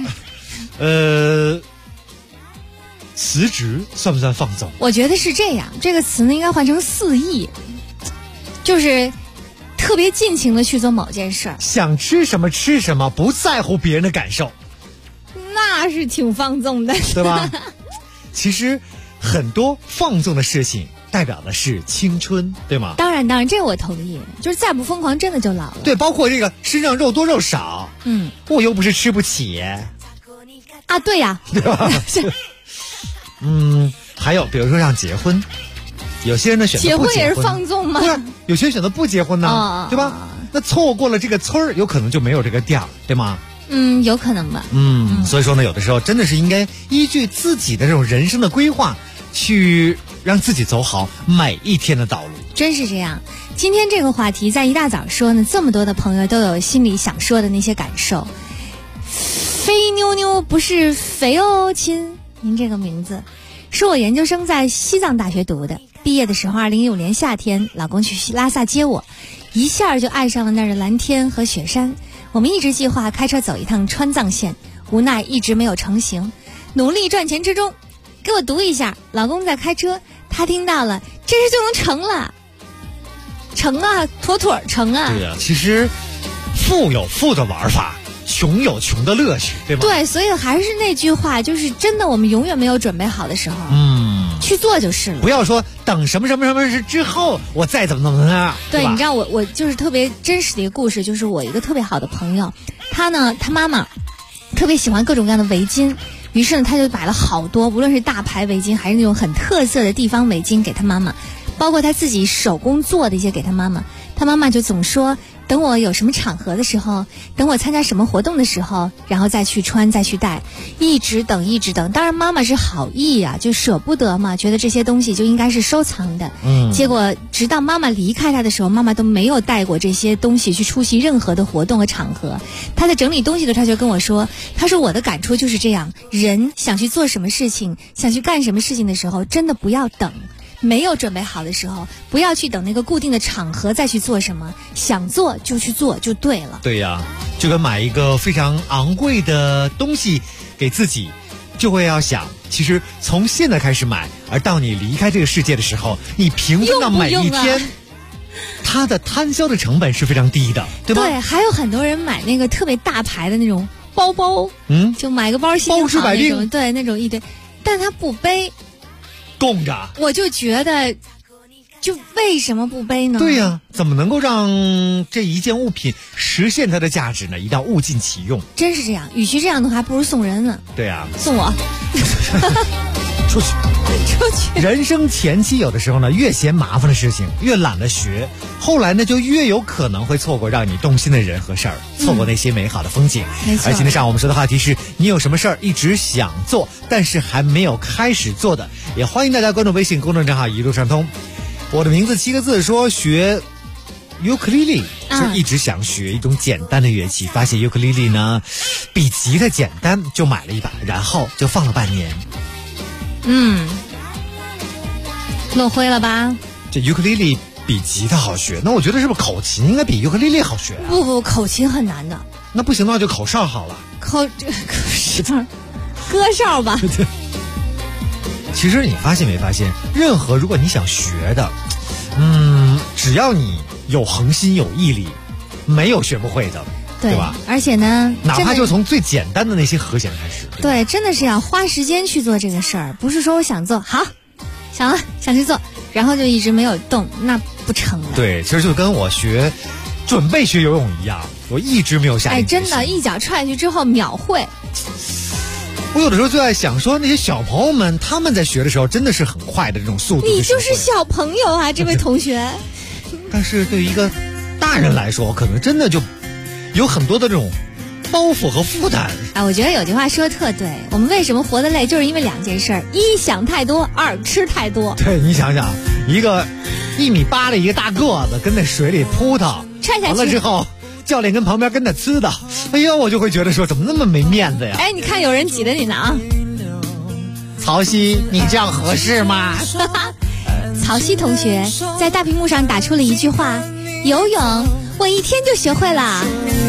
辞职算不算放纵？ 我觉得是这样，这个词呢应该换成肆意，就是特别尽情的去做某件事儿， 想吃什么吃什么，不在乎别人的感受， 那是挺放纵的， 对吧？其实很多放纵的事情代表的是青春，对吗？ 当然，这个我同意，就是再不疯狂真的就老了。 对，包括这个身上肉多肉少，我又不是吃不起啊，对呀， 对吧？还有比如说像结婚，有些人呢选择不结婚也是放纵吗？ 对啊，有些人选择不结婚呢，对吧？那错过了这个村儿，有可能就没有这个店儿，对吗？ 有可能吧。 所以说呢，有的时候真的是应该依据自己的这种人生的规划，去让自己走好每一天的道路。 真是这样。今天这个话题在一大早说呢，这么多的朋友都有心里想说的那些感受。肥妞妞不是肥哦，亲，您这个名字是我研究生在西藏大学读的，毕业的时候2015年夏天，老公去拉萨接我，一下就爱上了那儿的蓝天和雪山。我们一直计划开车走一趟川藏线，无奈一直没有成行。努力赚钱之中，给我读一下，老公在开车，他听到了，这事就能成了，成啊，妥妥成啊。 对啊，其实富有富的玩法，穷有穷的乐趣，对吗？ 对，所以还是那句话，就是真的我们永远没有准备好的时候，去做就是了。 不要说等什么事之后我再怎么样。 对，你知道我就是特别真实的一个故事，就是我一个特别好的朋友，他妈妈特别喜欢各种各样的围巾， 于是呢，他就买了好多，无论是大牌围巾还是那种很特色的地方围巾给他妈妈，包括他自己手工做的一些给他妈妈。他妈妈就总说，等我有什么场合的时候，等我参加什么活动的时候，然后再去穿再去戴，一直等一直等。当然妈妈是好意啊，就舍不得嘛，觉得这些东西就应该是收藏的。结果直到妈妈离开他的时候，妈妈都没有带过这些东西去出席任何的活动和场合。他在整理东西的时候，他就跟我说，他说我的感触就是这样，人想去做什么事情，想去干什么事情的时候，真的不要等。没有准备好的时候，不要去等那个固定的场合再去做什么，想做就去做就对了。 对呀，就跟买一个非常昂贵的东西给自己，就会要想，其实从现在开始买，而到你离开这个世界的时候，你平分到每一天，它的摊销的成本是非常低的，对吧？ 对，还有很多人买那个特别大牌的那种包包，就买个包心情好那种，对，那种一堆，但他不背。 供着， 我就觉得，就为什么不背呢？ 对呀，怎么能够让这一件物品实现它的价值呢？一定要物尽其用。 真是这样，与其这样的话，还不如送人呢。 对呀， 送我， 出去。人生前期有的时候呢，越嫌麻烦的事情，越懒得学，后来呢，就越有可能会错过让你动心的人和事儿，错过那些美好的风景。 没错。 而今天上午我们说的话题是，你有什么事儿一直想做，但是还没有开始做的？也欢迎大家关注微信公众账号一路畅通。我的名字7个字，说学尤克里里，就一直想学一种简单的乐器，发现尤克里里呢比吉他简单，就买了一把，然后就放了半年。 落灰了吧？ 这尤克里里比吉他好学，那我觉得是不是口琴应该比尤克里里好学啊？ 不，口琴很难的。 那不行的话就口哨好了。 歌哨吧。 其实你发现没发现，任何如果你想学的，只要你有恒心有毅力，没有学不会的，对吧？ 而且呢， 哪怕就从最简单的那些和弦开始。 对，真的是要花时间去做这个事儿，不是说我想做好，想了想去做，然后就一直没有动，那不成的。 对，其实就跟我准备学游泳一样，我一直没有下定决心。 真的，一脚踹下去之后秒会。 我有的时候就在想说，那些小朋友们他们在学的时候真的是很快的这种速度。 你就是小朋友啊，这位同学。 但是对于一个大人来说，可能真的就有很多的这种包袱和负担。 我觉得有句话说的特对，我们为什么活得累，就是因为两件事儿：一想太多，二吃太多。 对，你想想，一个1.8米的一个大个子跟在水里扑腾， 踹下去完了之后。教练跟旁边跟他呲的，哎呀，我就会觉得说怎么那么没面子呀！ 你看有人挤着你呢啊！ 曹曦，你这样合适吗？ 曹曦同学在大屏幕上打出了一句话：游泳，我1天就学会了。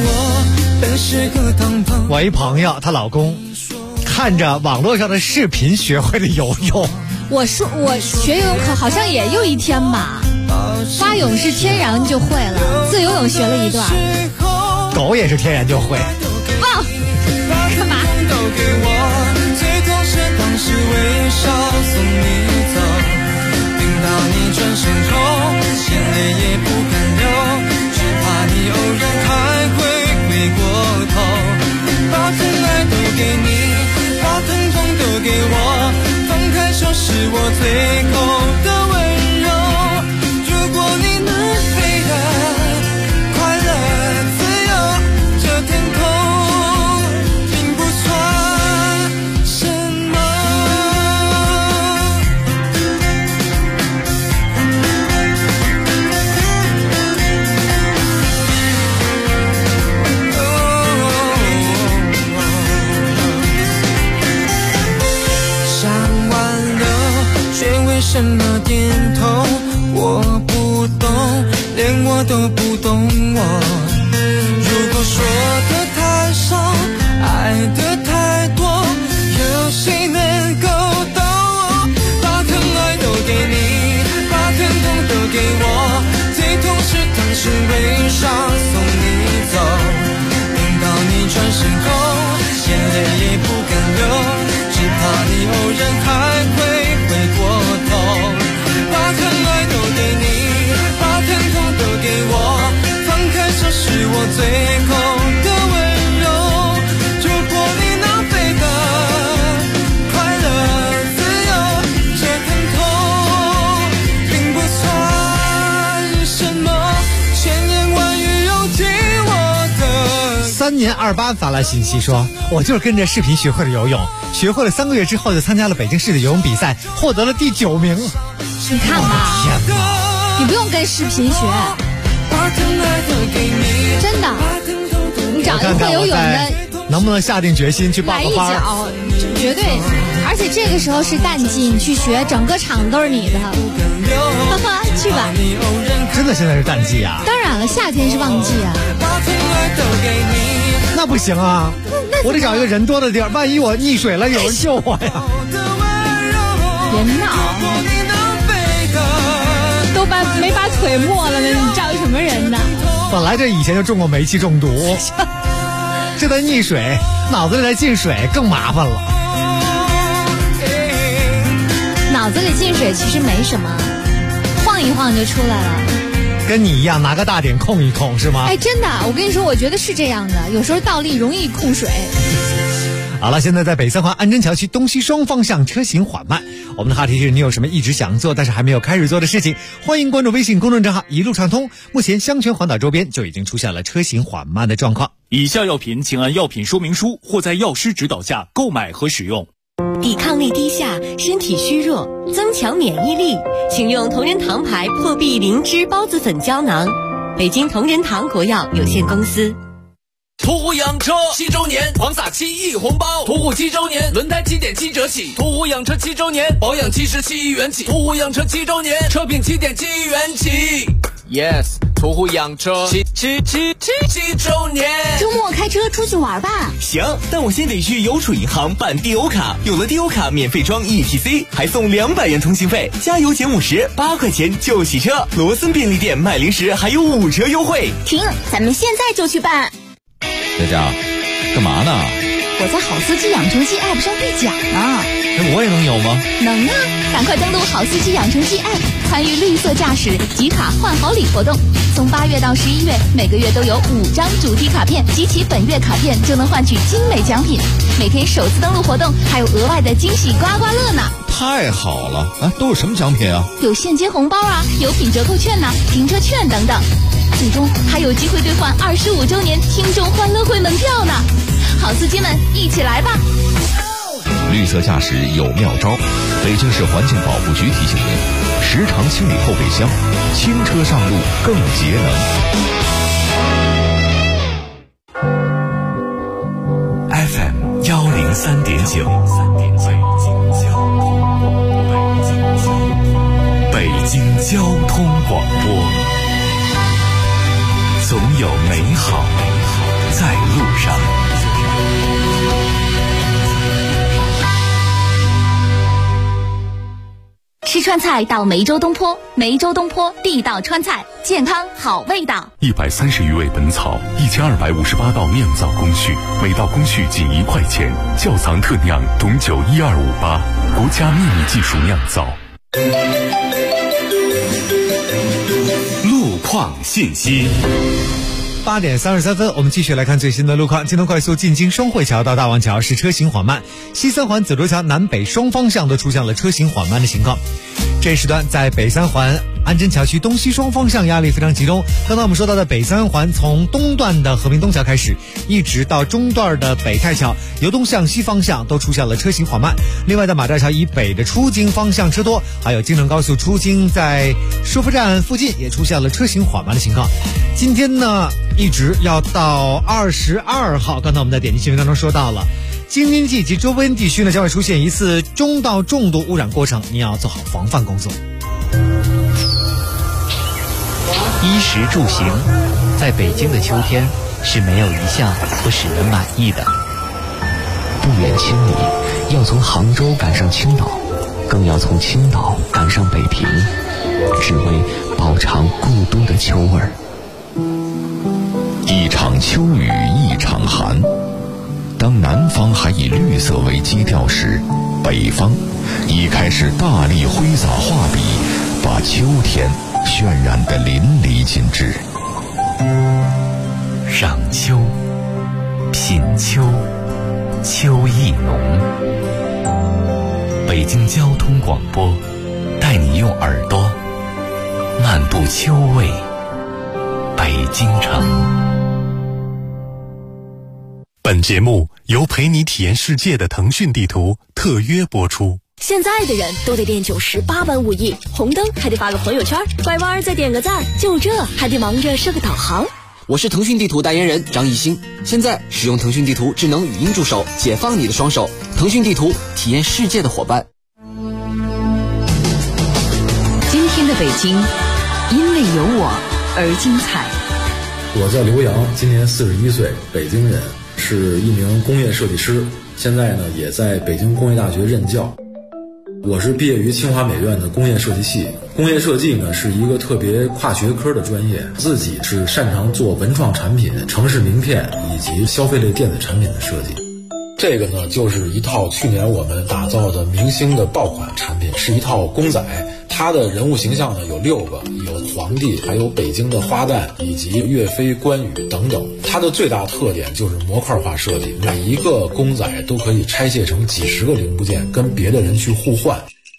我一朋友，她老公看着网络上的视频学会了游泳。 我学游泳好像也就1天吧。蛙泳是天然就会了，自由泳学了一段。 狗也是天然就会。 汪，干嘛？ 是我最后的温柔。如果你能飞得快乐自由，这天空并不算什么。想完了，却为什么点头？我不懂，连我都不懂我。如果说的太少，爱的太多，有谁能够懂？把疼爱都给你，把疼痛都给我，最痛是当时微笑送你走。等到你转身后，眼泪也不敢流，只怕你偶然还会回过头。把疼爱都给你，把疼痛都给我，放开手是我最后的温柔。如果你 3028发来信息说，我就是跟着视频学会了游泳，学会了3个月之后就参加了北京市的游泳比赛，获得了第9名。 你看吧， 天哪， 你不用跟视频学，真的，你找一个会游泳的， 能不能下定决心去报个班？ 来一脚，绝对。而且这个时候是淡季，你去学，整个场都是你的，去吧。 真的现在是淡季啊？ 当然了，夏天是旺季啊。 那不行啊，我得找一个人多的地儿，万一我溺水了，有人救我呀。 别闹，都没把腿没了呢，你找什么人呢？ 本来这以前就中过煤气中毒，这再溺水，脑子里再进水更麻烦了。 脑子里进水其实没什么，晃一晃就出来了。 跟你一样，拿个大点控一控是吗？ 哎，真的，我跟你说，我觉得是这样的，有时候倒立容易控水。 好了，现在在北三环安贞桥区东西双方向车行缓慢。我们的话题是你有什么一直想做但是还没有开始做的事情？欢迎关注微信公众账号一路畅通。目前香泉环岛周边就已经出现了车行缓慢的状况。 以下药品请按药品说明书或在药师指导下购买和使用。 抵抗力低下，身体虚弱，增强免疫力，请用同仁堂牌破壁灵芝孢子粉胶囊。北京同仁堂国药有限公司。 途虎养车7周年，狂撒7亿红包！途虎7周年，轮胎7.7折起；途虎养车7周年，保养期17亿元起；途虎养车7周年，车品7.7亿元起。Yes， 途虎养车7周年。 周末开车出去玩吧。 行，但我先得去邮储银行办低欧卡，有了低欧卡免费装 ETC， 还送200元通信费，加油减50，8块钱就洗车。罗森便利店卖零食还有5折优惠。 停，咱们现在就去办。 佳佳，干嘛呢？ 我在好司机养成记 App 上兑奖呢。 我也能有吗？ 能啊！赶快登录好司机养成记 App， 参与绿色驾驶集卡换好礼活动。从8月到11月，每个月都有5张主题卡片，集齐本月卡片就能换取精美奖品。每天首次登录活动还有额外的惊喜刮刮乐呢！ 太好了！啊，都有什么奖品啊？ 有现金红包啊，有品折扣券呐，停车券等等。最终还有机会兑换25周年听众欢乐会门票呢！好司机们，一起来吧！ 绿色驾驶有妙招，北京市环境保护局提醒您：时常清理后备箱，轻车上路更节能。 FM 103.9，北京交通广播，总有美好在路上。 吃川菜到梅州东坡，梅州东坡地道川菜，健康好味道。 130余味本草，1258道酿造工序，每道工序仅1块钱。窖藏特酿董酒12588，国家秘密技术酿造。 路况信息。 8点33分，我们继续来看最新的路况。京东快速进京双汇桥到大望桥是车行缓慢，西三环紫竹桥南北双方向都出现了车行缓慢的情况。这时段在北三环安贞桥区东西双方向压力非常集中。刚才我们说到的北三环从东段的和平东桥开始，一直到中段的北太桥，由东向西方向都出现了车行缓慢。另外在马寨桥以北的出京方向车多，还有京承高速出京在舒福站附近也出现了车行缓慢的情况。今天呢一直要到22号，刚才我们在点击新闻当中说到了京津冀及周边地区呢将会出现一次中到重度污染过程，你要做好防范工作。 衣食住行，在北京的秋天是没有一项不使人满意的。 不远千里，要从杭州赶上青岛，更要从青岛赶上北平，只为饱尝故都的秋味儿。 一场秋雨一场寒，当南方还以绿色为基调时，北方已开始大力挥洒画笔，把秋天渲染得淋漓尽致。 赏秋，品秋，秋意浓。北京交通广播带你用耳朵漫步秋味北京城。 本节目由陪你体验世界的腾讯地图特约播出。 现在的人都得练98般武艺，红灯还得发个朋友圈，拐弯再点个赞，就这还得忙着设个导航。 我是腾讯地图代言人张艺兴，现在使用腾讯地图智能语音助手，解放你的双手。腾讯地图，体验世界的伙伴。 今天的北京，因为有我而精彩。 我叫刘洋，今年41岁，北京人，是一名工业设计师，现在呢也在北京工业大学任教。我是毕业于清华美院的工业设计系，工业设计呢是一个特别跨学科的专业，自己是擅长做文创产品、城市名片以及消费类电子产品的设计。这个呢就是一套去年我们打造的明星的爆款产品，是一套公仔，它的人物形象呢有6个，有皇帝，还有北京的花旦，以及岳飞、关羽等等。它的最大特点就是模块化设计，每一个公仔都可以拆卸成几十个零部件，跟别的人去互换。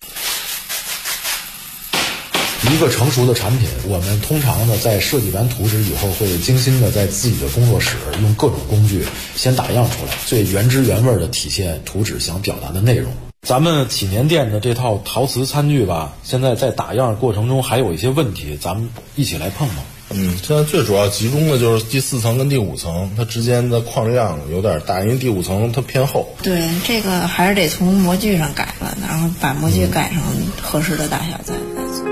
一个成熟的产品，我们通常呢在设计完图纸以后，会精心的在自己的工作室用各种工具先打样出来，最原汁原味的体现图纸想表达的内容。咱们祈年殿的这套陶瓷餐具吧，现在在打样过程中还有一些问题，咱们一起来碰碰。 现在最主要集中的就是第4层跟第5层，它之间的框样有点大，因为第5层它偏厚。 对，这个还是得从模具上改了，然后把模具改成合适的大小再做。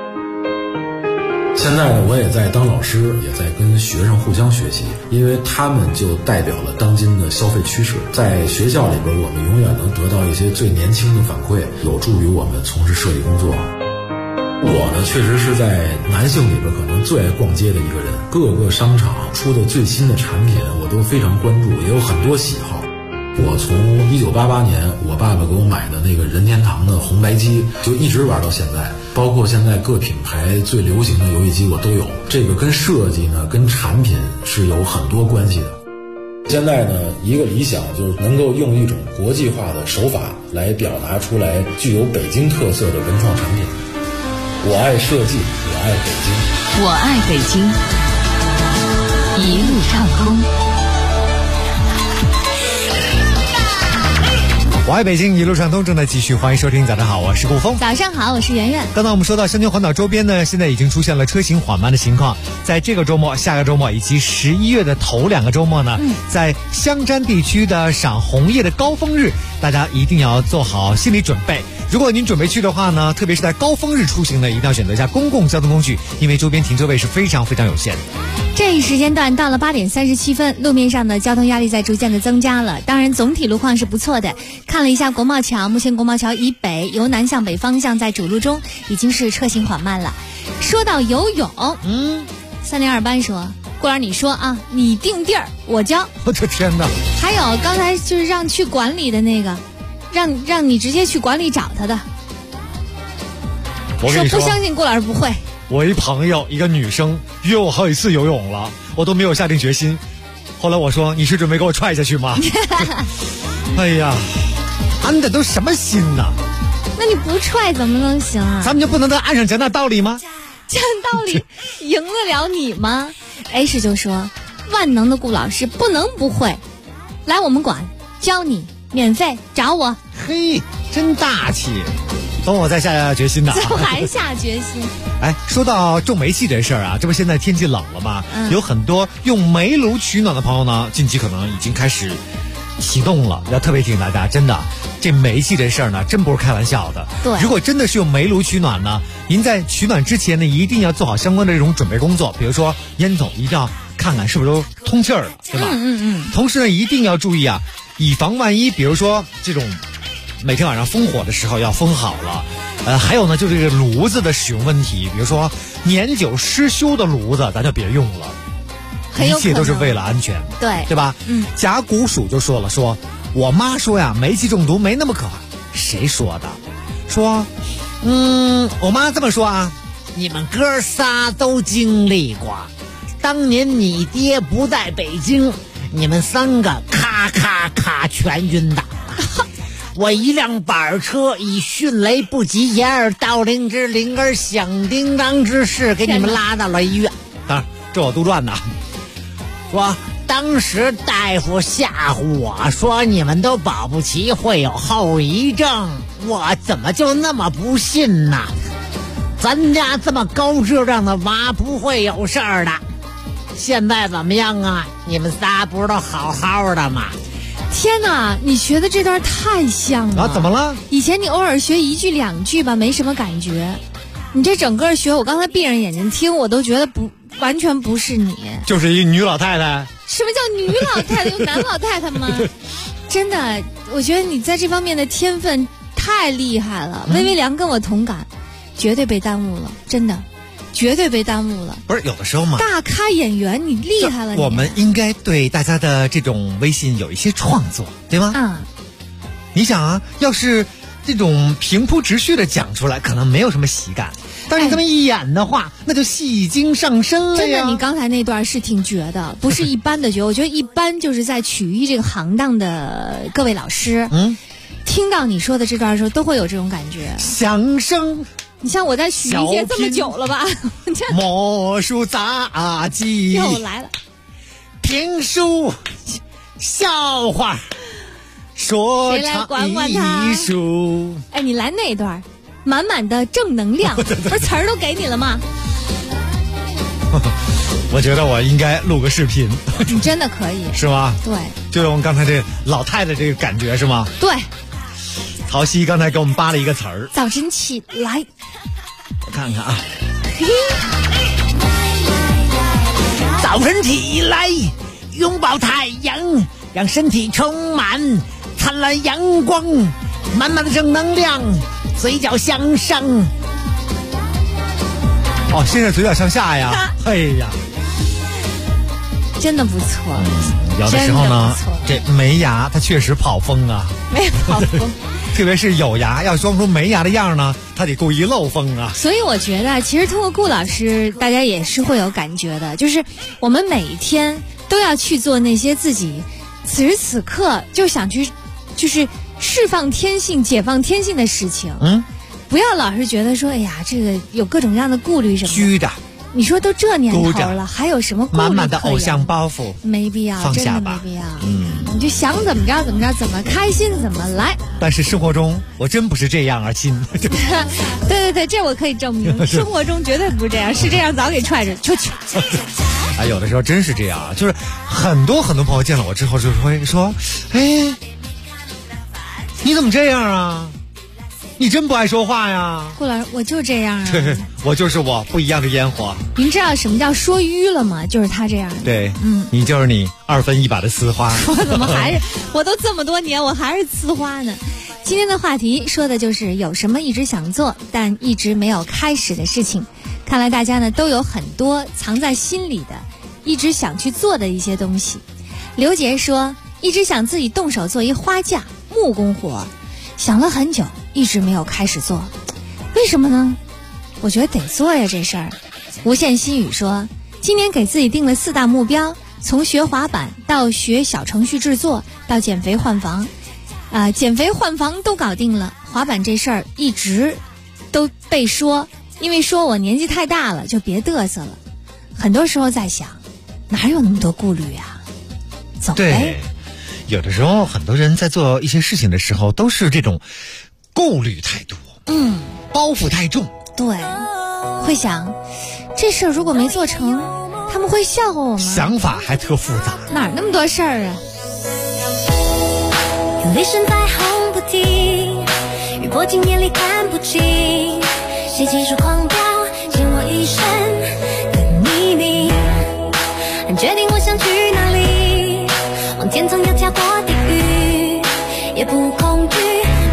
现在呢，我也在当老师，也在跟学生互相学习，因为他们就代表了当今的消费趋势。在学校里边，我们永远能得到一些最年轻的反馈，有助于我们从事设计工作。我呢，确实是在男性里边可能最爱逛街的一个人，各个商场出的最新的产品我都非常关注，也有很多喜好。我从1988年我爸爸给我买的那个任天堂的红白机，就一直玩到现在，包括现在各品牌最流行的游戏机我都有。这个跟设计呢，跟产品是有很多关系的。现在呢，一个理想就是能够用一种国际化的手法来表达出来具有北京特色的文创产品。我爱设计，我爱北京， 我爱北京，一路畅通。 我爱北京，一路畅通正在继续，欢迎收听。早上好，我是顾峰。 早上好，我是圆圆。 刚才我们说到香江环岛周边呢，现在已经出现了车行缓慢的情况。在这个周末、下个周末以及11月的头2个周末呢，在香山地区的赏红叶的高峰日，大家一定要做好心理准备。如果您准备去的话呢，特别是在高峰日出行呢，一定要选择一下公共交通工具，因为周边停车位是非常非常有限的。 这一时间段到了8点37分，路面上的交通压力在逐渐的增加了。当然，总体路况是不错的。看了一下国贸桥，目前国贸桥以北由南向北方向在主路中已经是车行缓慢了。说到游泳，302班说，顾老你说啊，你定地儿，我教。 我的天哪！ 还有刚才就是让去管理的那个，让你直接去管理找他的。 我跟你说， 不相信顾老师不会。 我一朋友，一个女生约我好几次游泳了，我都没有下定决心。后来我说，你是准备给我踹下去吗？哎呀，安的都什么心呐？ 那你不踹怎么能行啊？ 咱们就不能在岸上讲点道理吗？ 讲道理赢得了你吗？ A 市就说，万能的顾老师不能不会，来我们馆教你，免费找我。 嘿，真大气。等我再下决心呢。 还下决心？ 哎，说到种煤气这事儿啊，这不现在天气冷了吗？有很多用煤炉取暖的朋友呢，近期可能已经开始启动了。要特别提醒大家，真的，这煤气这事儿呢，真不是开玩笑的。 对， 如果真的是用煤炉取暖呢，您在取暖之前呢，一定要做好相关的这种准备工作，比如说烟筒一定要看看是不是都通气儿了，对吧？同时呢，一定要注意啊，以防万一，比如说这种每天晚上封火的时候要封好了。还有呢，就这个炉子的使用问题，比如说年久失修的炉子，咱就别用了。一切都是为了安全，对吧？甲骨鼠就说了，说我妈说呀，煤气中毒没那么可怕。谁说的？说，我妈这么说啊，你们哥仨都经历过。当年你爹不在北京，你们3个咔咔咔全晕倒了。我一辆板车以迅雷不及掩耳盗铃之铃而响叮当之势给你们拉到了医院。当然，这我杜撰的。说当时大夫吓唬我说你们都保不齐会有后遗症，我怎么就那么不信呢？咱家这么高质量的娃不会有事儿的。现在怎么样啊？你们仨不是都好好的吗？ 天哪，你学的这段太像了。 怎么了？ 以前你偶尔学一句两句吧，没什么感觉。你这整个学，我刚才闭上眼睛听，我都觉得完全不是你。 就是一女老太太。 什么叫女老太太？有男老太太吗？真的，我觉得你在这方面的天分太厉害了。微微良跟我同感，绝对被耽误了，真的。绝对被耽误了。 不是有的时候嘛， 大咖演员，你厉害了。 我们应该对大家的这种微信有一些创作，对吗？ 嗯。 你想啊，要是这种平铺直叙的讲出来，可能没有什么喜感。但是你这么一演的话，那就戏精上身了呀。 真的，你刚才那段是挺绝的，不是一般的绝。我觉得一般就是在曲艺这个行当的各位老师，听到你说的这段的时候，都会有这种感觉。 响声。 你像我在曲艺界这么久了吧？ 魔术杂技又来了， 评书、笑话、说唱艺术。 哎，你来那段，满满的正能量，不是词儿都给你了吗？ 我觉得我应该录个视频。 你真的可以， 是吗？ 对， 就用刚才这老太太这个感觉是吗？ 对。 陶希刚才给我们扒了一个词儿， 早晨起来， 我看看啊，早晨起来，拥抱太阳，让身体充满灿烂阳光，满满的正能量，嘴角向上。哦，现在嘴角向下呀，哎呀， 真的不错。 有的时候呢，这没牙它确实跑风啊， 没跑风。 特别是有牙，要装出没牙的样呢，他得故意漏风啊。 所以我觉得，其实通过顾老师，大家也是会有感觉的，就是我们每一天都要去做那些自己此时此刻就想去，就是释放天性、解放天性的事情。不要老是觉得说，哎呀，这个有各种各样的顾虑什么的。 虚的。 你说都这年头了，还有什么顾虑？ 满满的偶像包袱， 没必要， 放下吧， 真的没必要。你就想怎么着怎么着，怎么开心怎么来。 但是生活中我真不是这样啊，亲。 对，这我可以证明，生活中绝对不是这样，是这样早给踹着出去。 啊，有的时候真是这样，就是很多朋友见了我之后就会说，哎，你怎么这样啊？你真不爱说话呀， 顾老师，我就这样啊。 对，我就是我，不一样的烟火。 您知道什么叫说淤了吗？就是他这样的。 对，你就是你2分1把的呲花。 我怎么还是我都这么多年，我还是呲花呢？今天的话题说的就是有什么一直想做但一直没有开始的事情。看来大家呢都有很多藏在心里的，一直想去做的一些东西。刘杰说，一直想自己动手做一花架，木工活，想了很久。一直没有开始做，为什么呢？我觉得得做呀这事儿。无限心语说，今年给自己定了4大目标，从学滑板到学小程序制作，到减肥换房，减肥换房都搞定了。滑板这事儿一直都被说，因为说我年纪太大了，就别嘚瑟了。很多时候在想，哪有那么多顾虑呀？走呗。 对，有的时候很多人在做一些事情的时候，都是这种顾虑太多，包袱太重。 对，会想这事儿如果没做成，他们会笑话我吗？ 想法还特复杂， 哪那么多事儿啊？ 有雷声在轰不停，雨过境迁里看不清，谁技术狂飙，欠我一生的秘密。能决定我想去哪里，往天堂又跳过地狱，也不恐惧。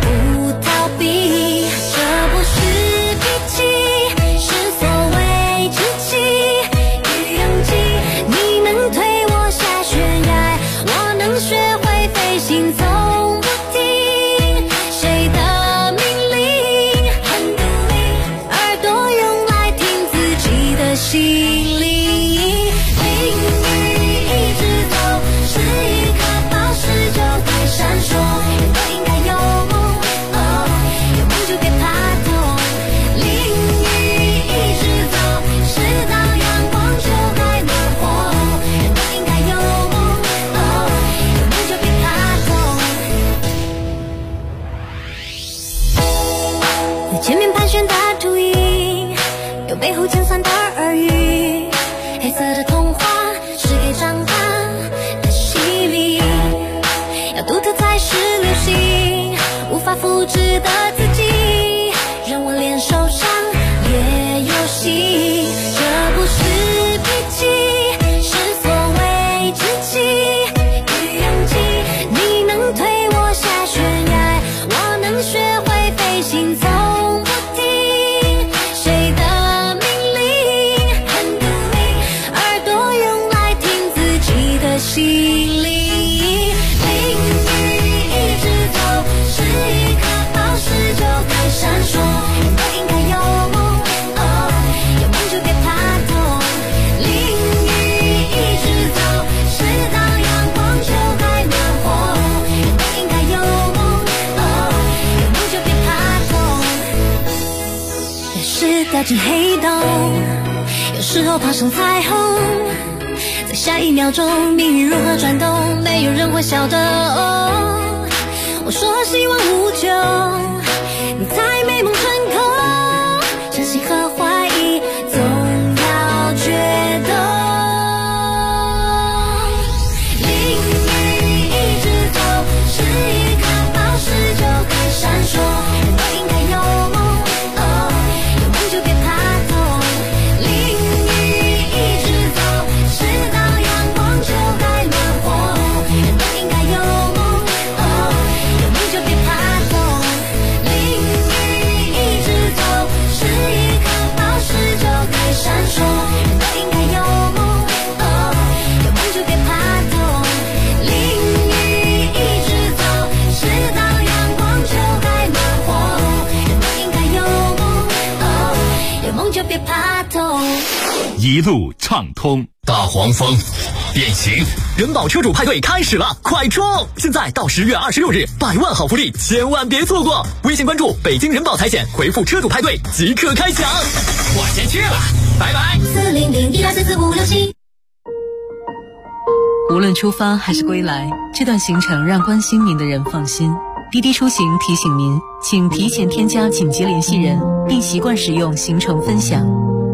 心里，淋雨一直走，是一颗宝石就该闪烁，人都应该有前面盘旋的秃鹰，有背后尖酸的耳语，黑色的童话是给长大的洗礼，要独特才是流行，无法复制的自己，让我连受伤也有戏。这不是脾气，是所谓志气与勇气，你能推我下悬崖，我能学会飞行，从不听谁的命令，很独立，耳朵用来听自己的心灵。淋雨一直走，是一颗宝石就该闪烁，人都应该有梦，有梦就别怕痛。淋雨一直走，是当阳光就该暖和，人都应该有梦，有梦就别怕痛。有时掉进黑洞，有时候爬上彩虹，在下一秒钟命运如何转动，没有人会晓得。我说希望无穷，你才美梦成空，相信和怀疑总要决斗。淋雨一直走，是一颗宝石就该闪烁，人都应该有梦，有梦就别怕痛。淋雨一直走，是当阳光就该暖和，人都应该有梦，有梦就别怕痛。淋雨一直走，是一颗宝石就该闪烁，人都应该有梦，有梦就别怕痛。淋雨一直走，是当阳光就该暖和，人都应该有梦，有梦就别怕痛。 一路畅通。 大黄蜂变形人保车主派对开始了，快冲！现在到10月26日，100万好福利，千万别错过！微信关注北京人保财险，回复车主派对即刻开抢。我先去了，拜拜。 40012444567。 无论出发还是归来，这段行程让关心您的人放心。滴滴出行提醒您，请提前添加紧急联系人，并习惯使用行程分享。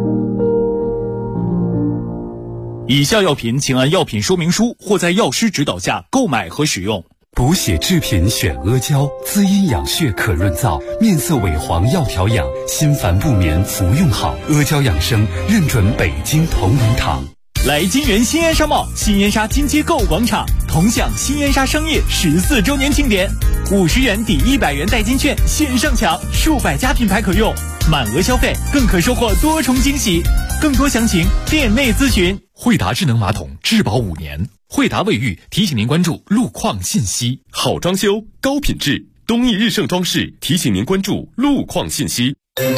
以下药品请按药品说明书或在药师指导下购买和使用。 补血制品选阿胶，滋阴养血可润燥，面色萎黄要调养，心烦不眠服用好。阿胶养生认准北京同仁堂。 来金源新燕莎茂新燕莎金街购物广场，同享新燕莎商业14周年庆典，50元抵100元代金券线上抢，数百家品牌可用，满额消费更可收获多重惊喜。更多详情店内咨询。 惠达智能马桶质保5年，惠达卫浴提醒您关注路况信息。好装修高品质，东义日盛装饰提醒您关注路况信息。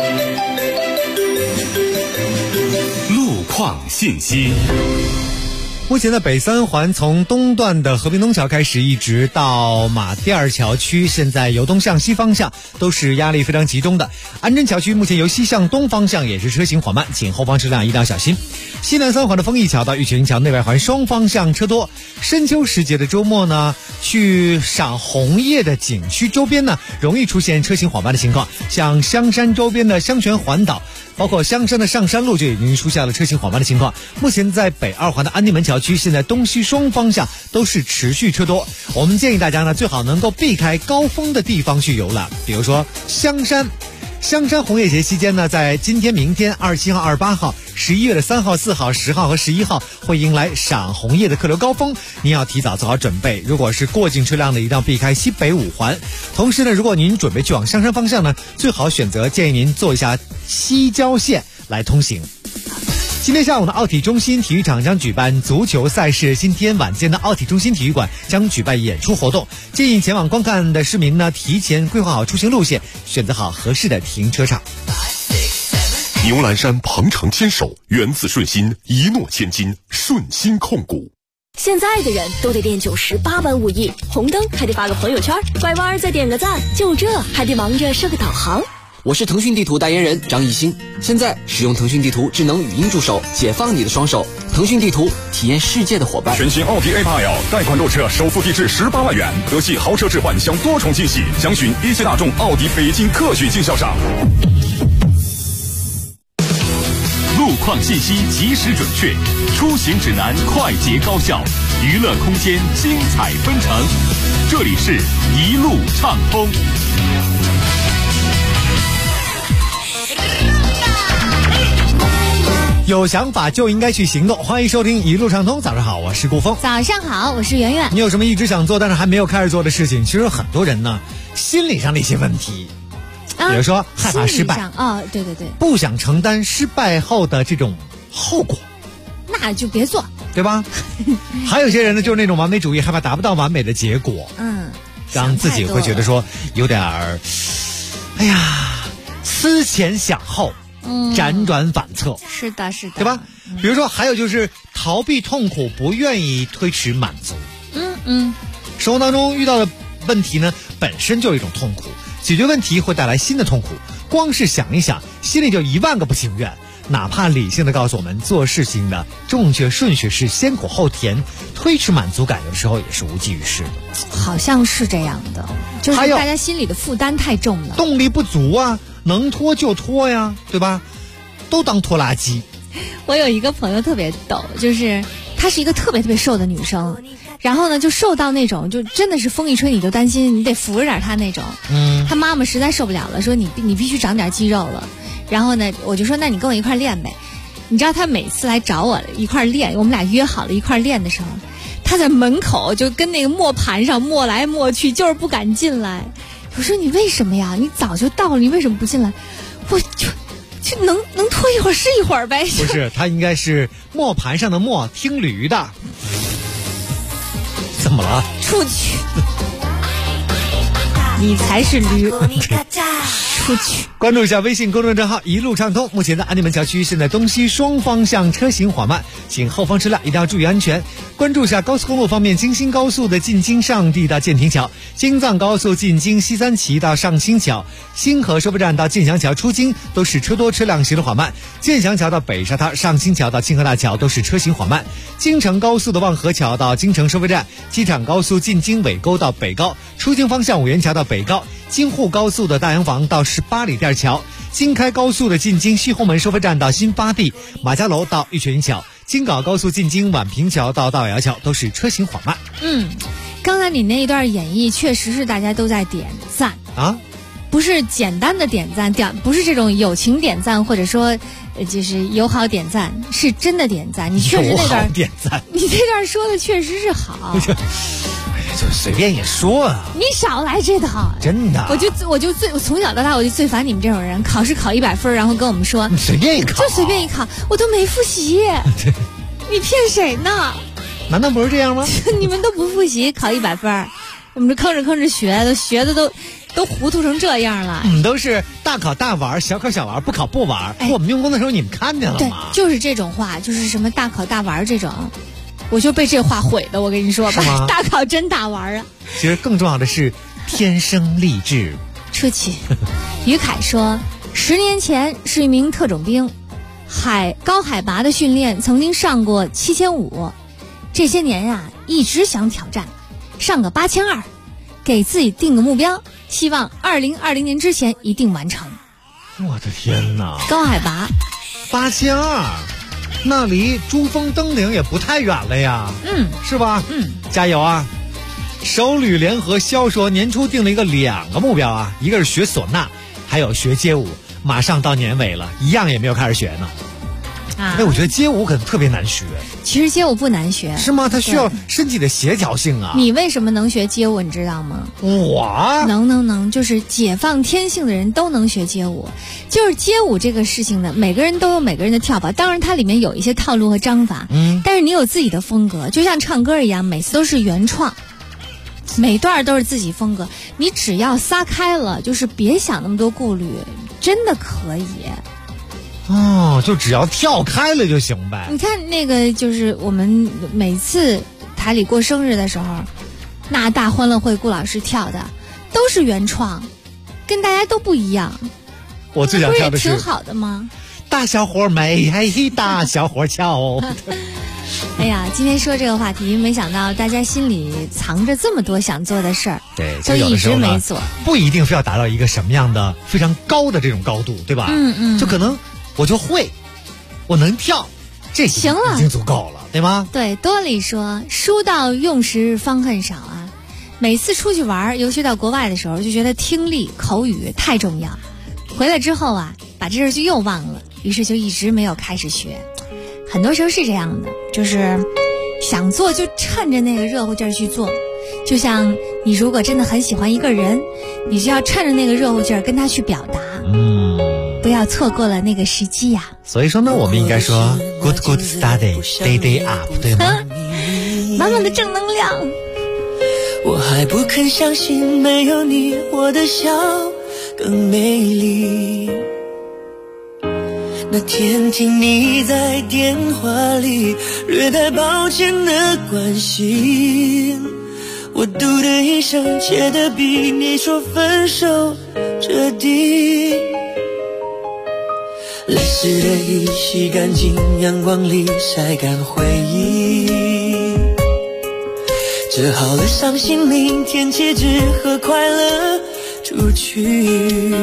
路况信息。 目前的北三环从东段的和平东桥开始，一直到马甸儿桥区，现在由东向西方向都是压力非常集中的。安贞桥区目前由西向东方向也是车行缓慢，请后方车辆一定要小心。西南三环的丰益桥到玉泉桥内外环双方向车多。深秋时节的周末呢，去赏红叶的景区周边呢，容易出现车行缓慢的情况，像香山周边的香泉环岛，包括香山的上山路就已经出现了车行缓慢的情况。目前在北二环的安定门桥区，现在东西双方向都是持续车多。我们建议大家呢，最好能够避开高峰的地方去游览，比如说香山红叶节期间呢，在今天、明天27号、28号、11月的3号、4号、10号和11号会迎来赏红叶的客流高峰，您要提早做好准备。如果是过境车辆的，一定要避开西北五环。同时呢，如果您准备去往香山方向呢，最好选择建议您坐一下西郊线来通行。今天下午的奥体中心体育场将举办足球赛事，今天晚间的奥体中心体育馆将举办演出活动，建议前往观看的市民呢，提前规划好出行路线，选择好合适的停车场。 牛栏山鹏程牵手，源自顺心，一诺千金，顺心控股。 现在的人都得练98般武艺，红灯还得发个朋友圈，拐弯再点个赞，就这还得忙着设个导航。 我是腾讯地图代言人张艺兴。现在使用腾讯地图智能语音助手，解放你的双手。腾讯地图，体验世界的伙伴。 全新奥迪 A8L 贷款购车，首付低至18万元，德系豪车置换享多重惊喜。详询一汽大众奥迪北京特许经销商。 路况信息及时准确，出行指南快捷高效，娱乐空间精彩纷呈。这里是一路畅通。 有想法就应该去行动，欢迎收听一路畅通。早上好，我是顾峰。 早上好，我是圆圆。 你有什么一直想做但是还没有开始做的事情？其实很多人呢，心理上的一些问题，比如说害怕失败， 对对对， 不想承担失败后的这种后果， 那就别做， 对吧？还有些人呢，就是那种完美主义，害怕达不到完美的结果，让自己会觉得说有点儿，哎呀，思前想后。辗转反侧， 是的，是的， 对吧？比如说，还有就是逃避痛苦，不愿意推迟满足。生活当中遇到的问题呢，本身就有一种痛苦，解决问题会带来新的痛苦。光是想一想，心里就10000个不情愿。哪怕理性的告诉我们，做事情的正确顺序是先苦后甜，推迟满足感有时候也是无济于事的。 好像是这样的，就是大家心里的负担太重了， 动力不足啊。能拖就拖呀，对吧？都当拖拉机。 我有一个朋友特别逗，就是她是一个特别特别瘦的女生，然后呢就瘦到那种就真的是风一吹你就担心，你得扶着点她那种。她妈妈实在受不了了，说你必须长点肌肉了。然后呢我就说那你跟我一块练呗。你知道她每次来找我一块练，我们俩约好了一块练的时候，她在门口就跟那个磨盘上磨来磨去，就是不敢进来。我说你为什么呀？你早就到了，你为什么不进来？我就能拖一会儿是一会儿呗。 不是，他应该是磨盘上的磨，听驴的。怎么了？ 出去！你才是驴。出去！ 关注一下微信公众账号一路畅通。目前在安定门桥区，现在东西双方向车行缓慢，请后方车辆一定要注意安全。关注一下高速公路方面，京新高速的进京上地到建亭桥，京藏高速进京西三旗到上清桥，新河收费站到建祥桥出京都是车多车辆行驶缓慢，建祥桥到北沙滩、上清桥到清河大桥都是车行缓慢。京承高速的望河桥到京承收费站，机场高速进京尾沟到北高，出京方向五元桥到北高，京沪高速的大洋房到18里店桥，京开高速的进京西红门收费站到新发地，马家楼到玉泉桥，京港高速进京宛平桥到大尾窑桥都是车行缓慢。 刚才你那一段演绎确实是大家都在点赞啊， 不是简单的点赞，不是这种友情点赞，或者说就是友好点赞，是真的点赞。你确实那段点赞， 你这段说的确实是好。 就随便也说啊！ 你少来这套， 真的。 我从小到大我就最烦你们这种人，考试考100分，然后跟我们说你随便一考， 就随便一考，我都没复习。你骗谁呢？ 难道不是这样吗？ 你们都不复习，考100分，我们这吭哧学，都学的都糊涂成这样了。 我们都是大考大玩，小考小玩，不考不玩。我们用功的时候你们看见了吗？ 对，就是这种话，就是什么大考大玩这种。我就被这话毁的，我跟你说吧，大考真大玩啊！ 其实更重要的是天生丽质。 出去。于凯说，10年前是一名特种兵，高海拔的训练曾经上过7500，这些年呀，一直想挑战，上个8200，给自己定个目标，希望2020年之前一定完成。 我的天哪！ 高海拔 8200。那离珠峰登顶也不太远了呀，是吧？加油啊！首旅联合销说年初定了2个目标啊，一个是学唢呐，还有学街舞，马上到年尾了，一样也没有开始学呢。我觉得街舞可能特别难学。 其实街舞不难学， 是吗？它需要身体的协调性啊。 你为什么能学街舞？你知道吗？ 我能，就是解放天性的人都能学街舞。就是街舞这个事情呢，每个人都有每个人的跳法，当然它里面有一些套路和章法，但是你有自己的风格，就像唱歌一样，每次都是原创，每段都是自己风格。你只要撒开了，就是别想那么多顾虑，真的可以。 就只要跳开了就行呗。 你看那个，就是我们每次台里过生日的时候，那大欢乐会顾老师跳的都是原创，跟大家都不一样。 我最想跳的是挺好的吗？ 大小伙美，大小伙俏。 哎呀，今天说这个话题，没想到大家心里藏着这么多想做的事儿， 对， 就一直没做。 不一定非要达到一个什么样的非常高的这种高度，对吧？就可能我就会，我能跳，这行了， 已经足够了，对吗？ 对，多里说，书到用时方恨少啊。每次出去玩，尤其到国外的时候，就觉得听力、口语太重要。回来之后啊，把这事就又忘了，于是就一直没有开始学。很多时候是这样的，就是想做就趁着那个热乎劲儿去做。就像你如果真的很喜欢一个人，你就要趁着那个热乎劲儿跟他去表达，不要错过了那个时机呀。 所以说呢，我们应该说 good study day day up， 对吗？ 满满的正能量。 我还不肯相信没有你，我的笑更美丽。那天听你在电话里略带抱歉的关心，我嘟的一声，切得比你说分手彻底。泪湿的衣洗干净，阳光里晒干回忆，折好了伤心，明天起只和快乐出去。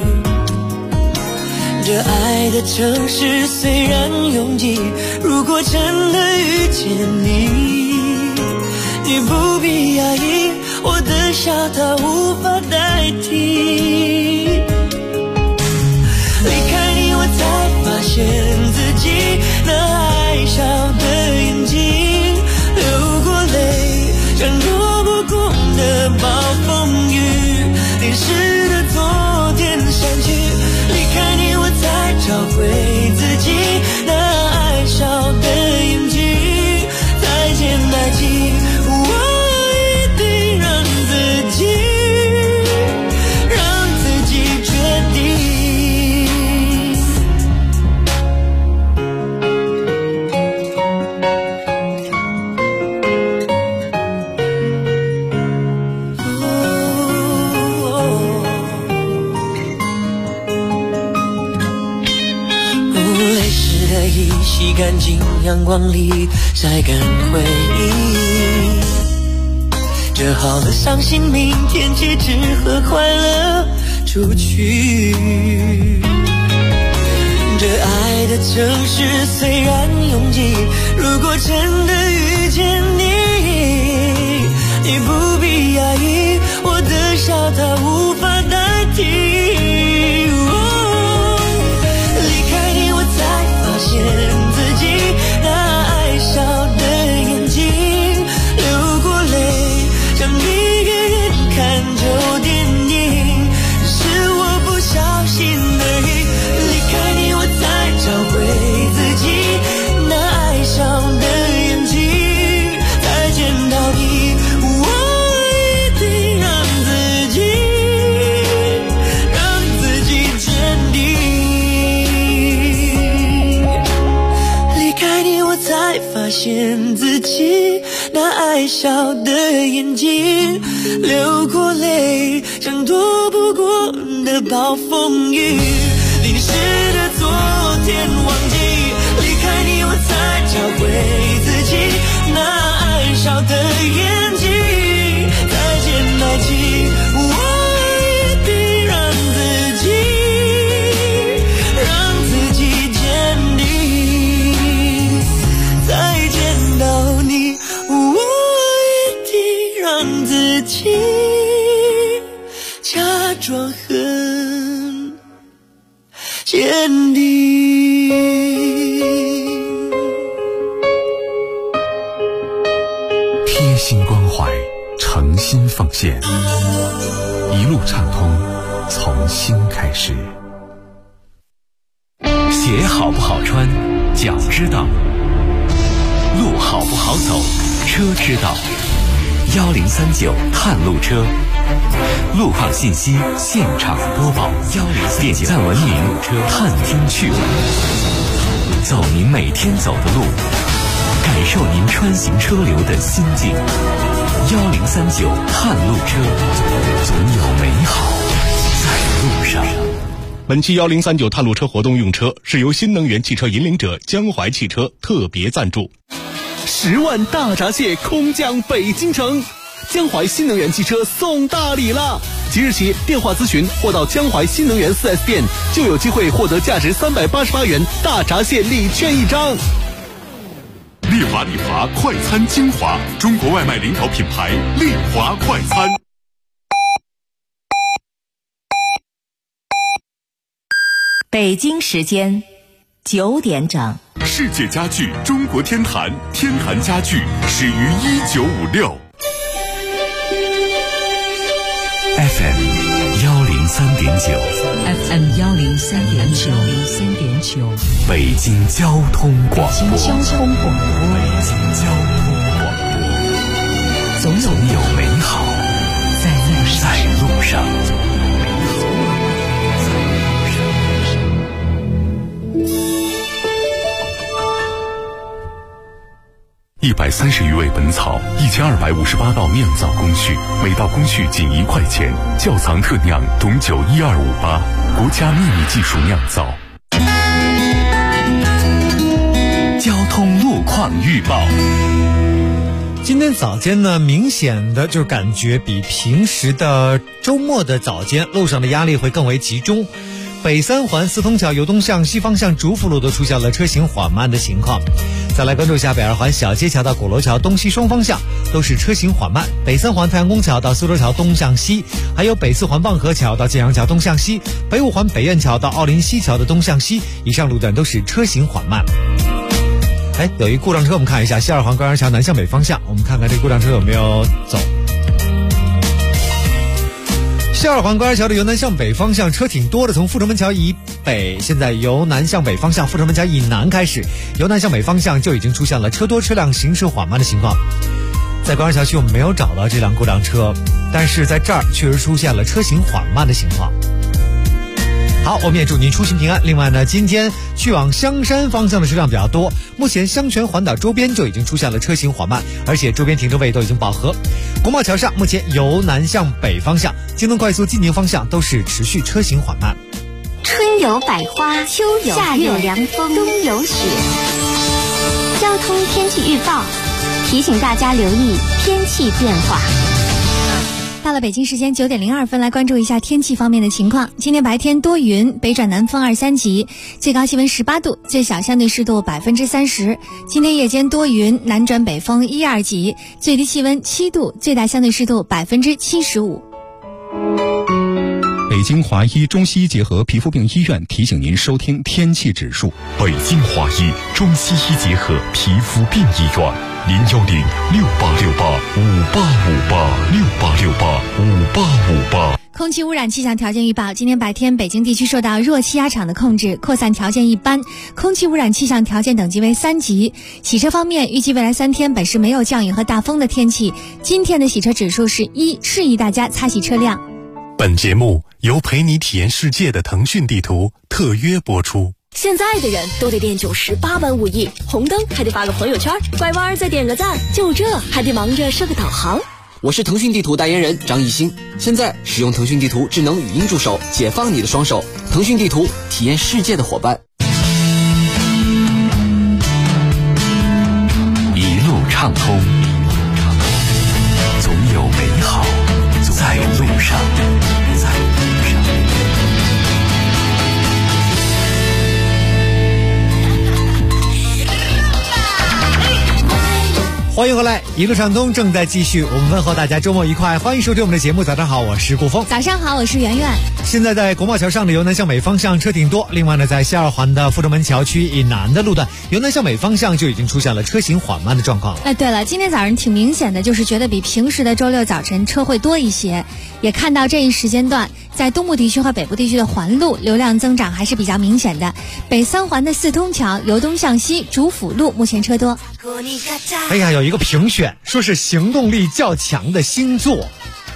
这爱的城市虽然拥挤，如果真的遇见你，你不必压抑，我的笑它无法代替。离开你我才发现自己那爱笑的眼睛，流过泪像躲不过的暴风雨，淋湿的昨天删去。离开你我才找回自己那爱笑的眼睛，再见代替，我一定让自己决定。洗干净，阳光里晒干回忆，折好了伤心，明天起只和快乐出去。这爱的城市虽然拥挤，如果真的遇见你，你不必压抑，我的笑它无法代替。发现自己那爱笑的眼睛，流过泪像一个人看旧电影，是我不小心而已。离开你我才找回自己那爱笑的眼睛，再见到底，我一定让自己坚定。才发现自己那爱笑的眼睛，流过泪像躲不过的暴风雨，淋湿的昨天忘记。离开你我才找回自己那爱笑的眼睛，再见代替，我一定让自己坚定。再见到你，我一定让自己假装很坚定。 贴心关怀，诚心奉献，一路畅通，从心开始。 鞋好不好穿，脚知道；路好不好走，车知道。1039探路车，路况信息现场播报。点赞文明，探听趣闻，走您每天走的路，感受您穿行车流的心境。1039探路车，总有美好在路上。 本期1039探路车活动用车是由新能源汽车引领者江淮汽车特别赞助。 10万大闸蟹空降北京城，江淮新能源汽车送大礼了！即日起电话咨询或到江淮新能源 4S 店，就有机会获得价值388元大闸蟹礼券1张。 丽华快餐精华，中国外卖领导品牌丽华快餐。 北京时间9点整。 世界家具中国天坛，天坛家具始于1956。 FM 103.9 FM 103.9 北京交通广播。总有美好在路上。 130余味本草，1258道酿造工序，每道工序仅1块钱。窖藏特酿董酒12588，国家秘密技术酿造。 交通路况预报。 今天早间呢，明显的就感觉比平时的周末的早间路上的压力会更为集中。北三环四通桥由东向西方向主辅路都出现了车行缓慢的情况。再来关注一下北二环小街桥到鼓楼桥东西双方向都是车行缓慢，北三环太阳宫桥到苏州桥东向西，还有北四环望河桥到建阳桥东向西，北五环北苑桥到奥林西桥的东向西，以上路段都是车行缓慢。有一故障车，我们看一下西二环官园桥南向北方向，我们看看这故障车有没有走。西二环官园桥的由南向北方向车挺多的，从阜成门桥以北，现在由南向北方向阜成门桥以南开始，由南向北方向就已经出现了车多车辆行驶缓慢的情况。在官园桥区我们没有找到这辆故障车，但是在这儿确实出现了车行缓慢的情况。好，我们也祝您出行平安。另外呢，今天去往香山方向的车辆比较多，目前香泉环岛周边就已经出现了车行缓慢，而且周边停车位都已经饱和。国贸桥上目前由南向北方向、京东快速济宁方向都是持续车行缓慢。 春有百花，秋有夏有凉风，冬有雪。交通天气预报提醒大家留意天气变化。 到了北京时间9点02分，来关注一下天气方面的情况。今天白天多云，北转南风2、3级，最高气温18度，最小相对湿度30%。今天夜间多云，南转北风1、2级，最低气温7度，最大相对湿度75%。 北京华医中西医结合皮肤病医院提醒您收听天气指数。北京华医中西医结合皮肤病医院，0106868586868685858。 空气污染气象条件预报：今天白天，北京地区受到弱气压场的控制，扩散条件一般，空气污染气象条件等级为3级。洗车方面，预计未来3天本市没有降雨和大风的天气。今天的洗车指数是1，适宜大家擦洗车辆。 本节目由陪你体验世界的腾讯地图特约播出。 现在的人都得练98般武艺，红灯还得发个朋友圈，拐弯再点个赞，就这还得忙着设个导航。 我是腾讯地图代言人张艺兴，现在使用腾讯地图智能语音助手，解放你的双手。腾讯地图，体验世界的伙伴。 一路畅通，总有美好在路上。 欢迎回来，一路畅通正在继续，我们问候大家周末愉快，欢迎收听我们的节目。早上好，我是顾峰。 早上好，我是圆圆。 现在在国贸桥上的由南向北方向车挺多，另外呢，在西二环的阜成门桥区以南的路段，由南向北方向就已经出现了车行缓慢的状况了。 对了，今天早上挺明显的，就是觉得比平时的周六早晨车会多一些，也看到这一时间段在东部地区和北部地区的环路流量增长还是比较明显的。北三环的四通桥由东向西主辅路目前车多。 哎呀，有一个评选说是行动力较强的星座，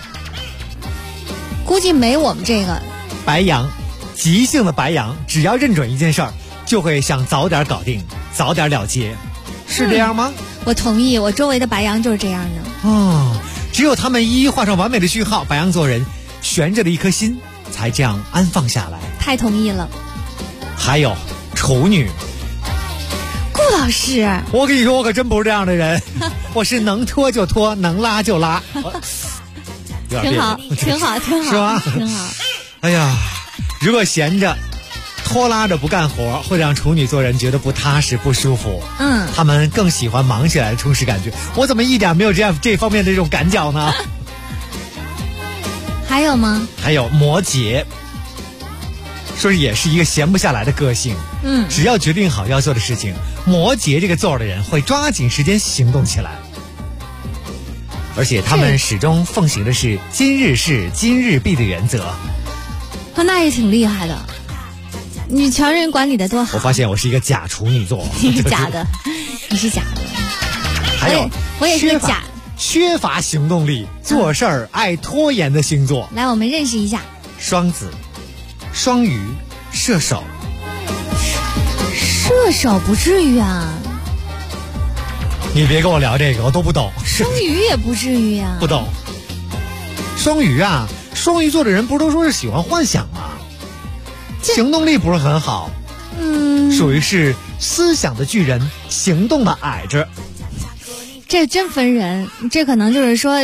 估计没我们这个白羊，急性的白羊，只要认准一件事儿，就会想早点搞定，早点了结，是这样吗？ 我同意，我周围的白羊就是这样的。 只有他们一一画上完美的句号，白羊座人悬着的一颗心才这样安放下来。 太同意了。 还有处女。 顾老师， 我跟你说，我可真不是这样的人，我是能拖就拖，能拉就拉。 挺好，挺好，挺好， 是吧？ 挺好。 哎呀，如果闲着拖拉着不干活，会让处女座人觉得不踏实不舒服。他们更喜欢忙起来的充实感觉。我怎么一点没有这方面的这种感脚呢？ 还有吗？ 还有摩羯，说也是一个闲不下来的个性。只要决定好要做的事情，摩羯这个座的人会抓紧时间行动起来。而且他们始终奉行的是今日事今日毕的原则。 那也挺厉害的，你瞧人管理的多好。 我发现我是一个假处女座。 你是假的，你是假的。 还有我也是假， 缺乏行动力，做事儿爱拖延的星座。 来，我们认识一下。 双子、双鱼、射手。 射手不至于啊。 你别跟我聊这个，我都不懂。 双鱼也不至于啊。 不懂。双鱼啊，双鱼座的人不都说是喜欢幻想吗？行动力不是很好。属于是思想的巨人，行动的矮子。 这真分人，这可能就是说，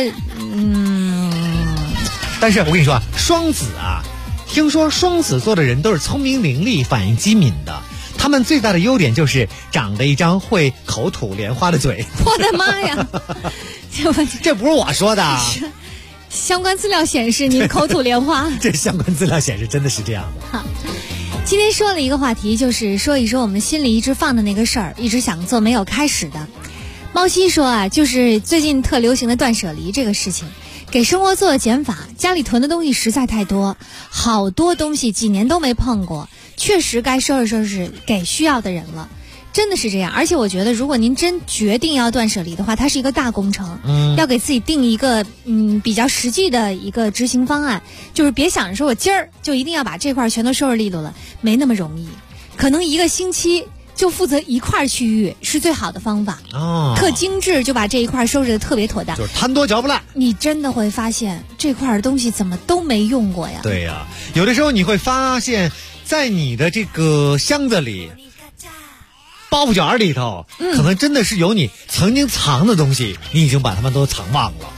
但是我跟你说啊，双子啊，听说双子座的人都是聪明伶俐、反应机敏的。他们最大的优点就是长着一张会口吐莲花的嘴。 我的妈呀！ 这不是我说的。 相关资料显示您口吐莲花。 这相关资料显示真的是这样的。 今天说了一个话题，就是说一说我们心里一直放的那个事儿，一直想做没有开始的。猫西说啊，就是最近特流行的断舍离这个事情，给生活做了减法，家里囤的东西实在太多，好多东西几年都没碰过，确实该收拾收拾给需要的人了。真的是这样，而且我觉得如果您真决定要断舍离的话，它是一个大工程，要给自己定一个比较实际的一个执行方案，就是别想着说我今儿就一定要把这块全都收拾利落了，没那么容易，可能一个星期就负责一块区域是最好的方法。特精致就把这一块收拾的特别妥当， 就是贪多嚼不烂。 你真的会发现这块东西怎么都没用过呀。 对呀，有的时候你会发现在你的这个箱子里，包袱卷里头，可能真的是有你曾经藏的东西，你已经把它们都藏忘了。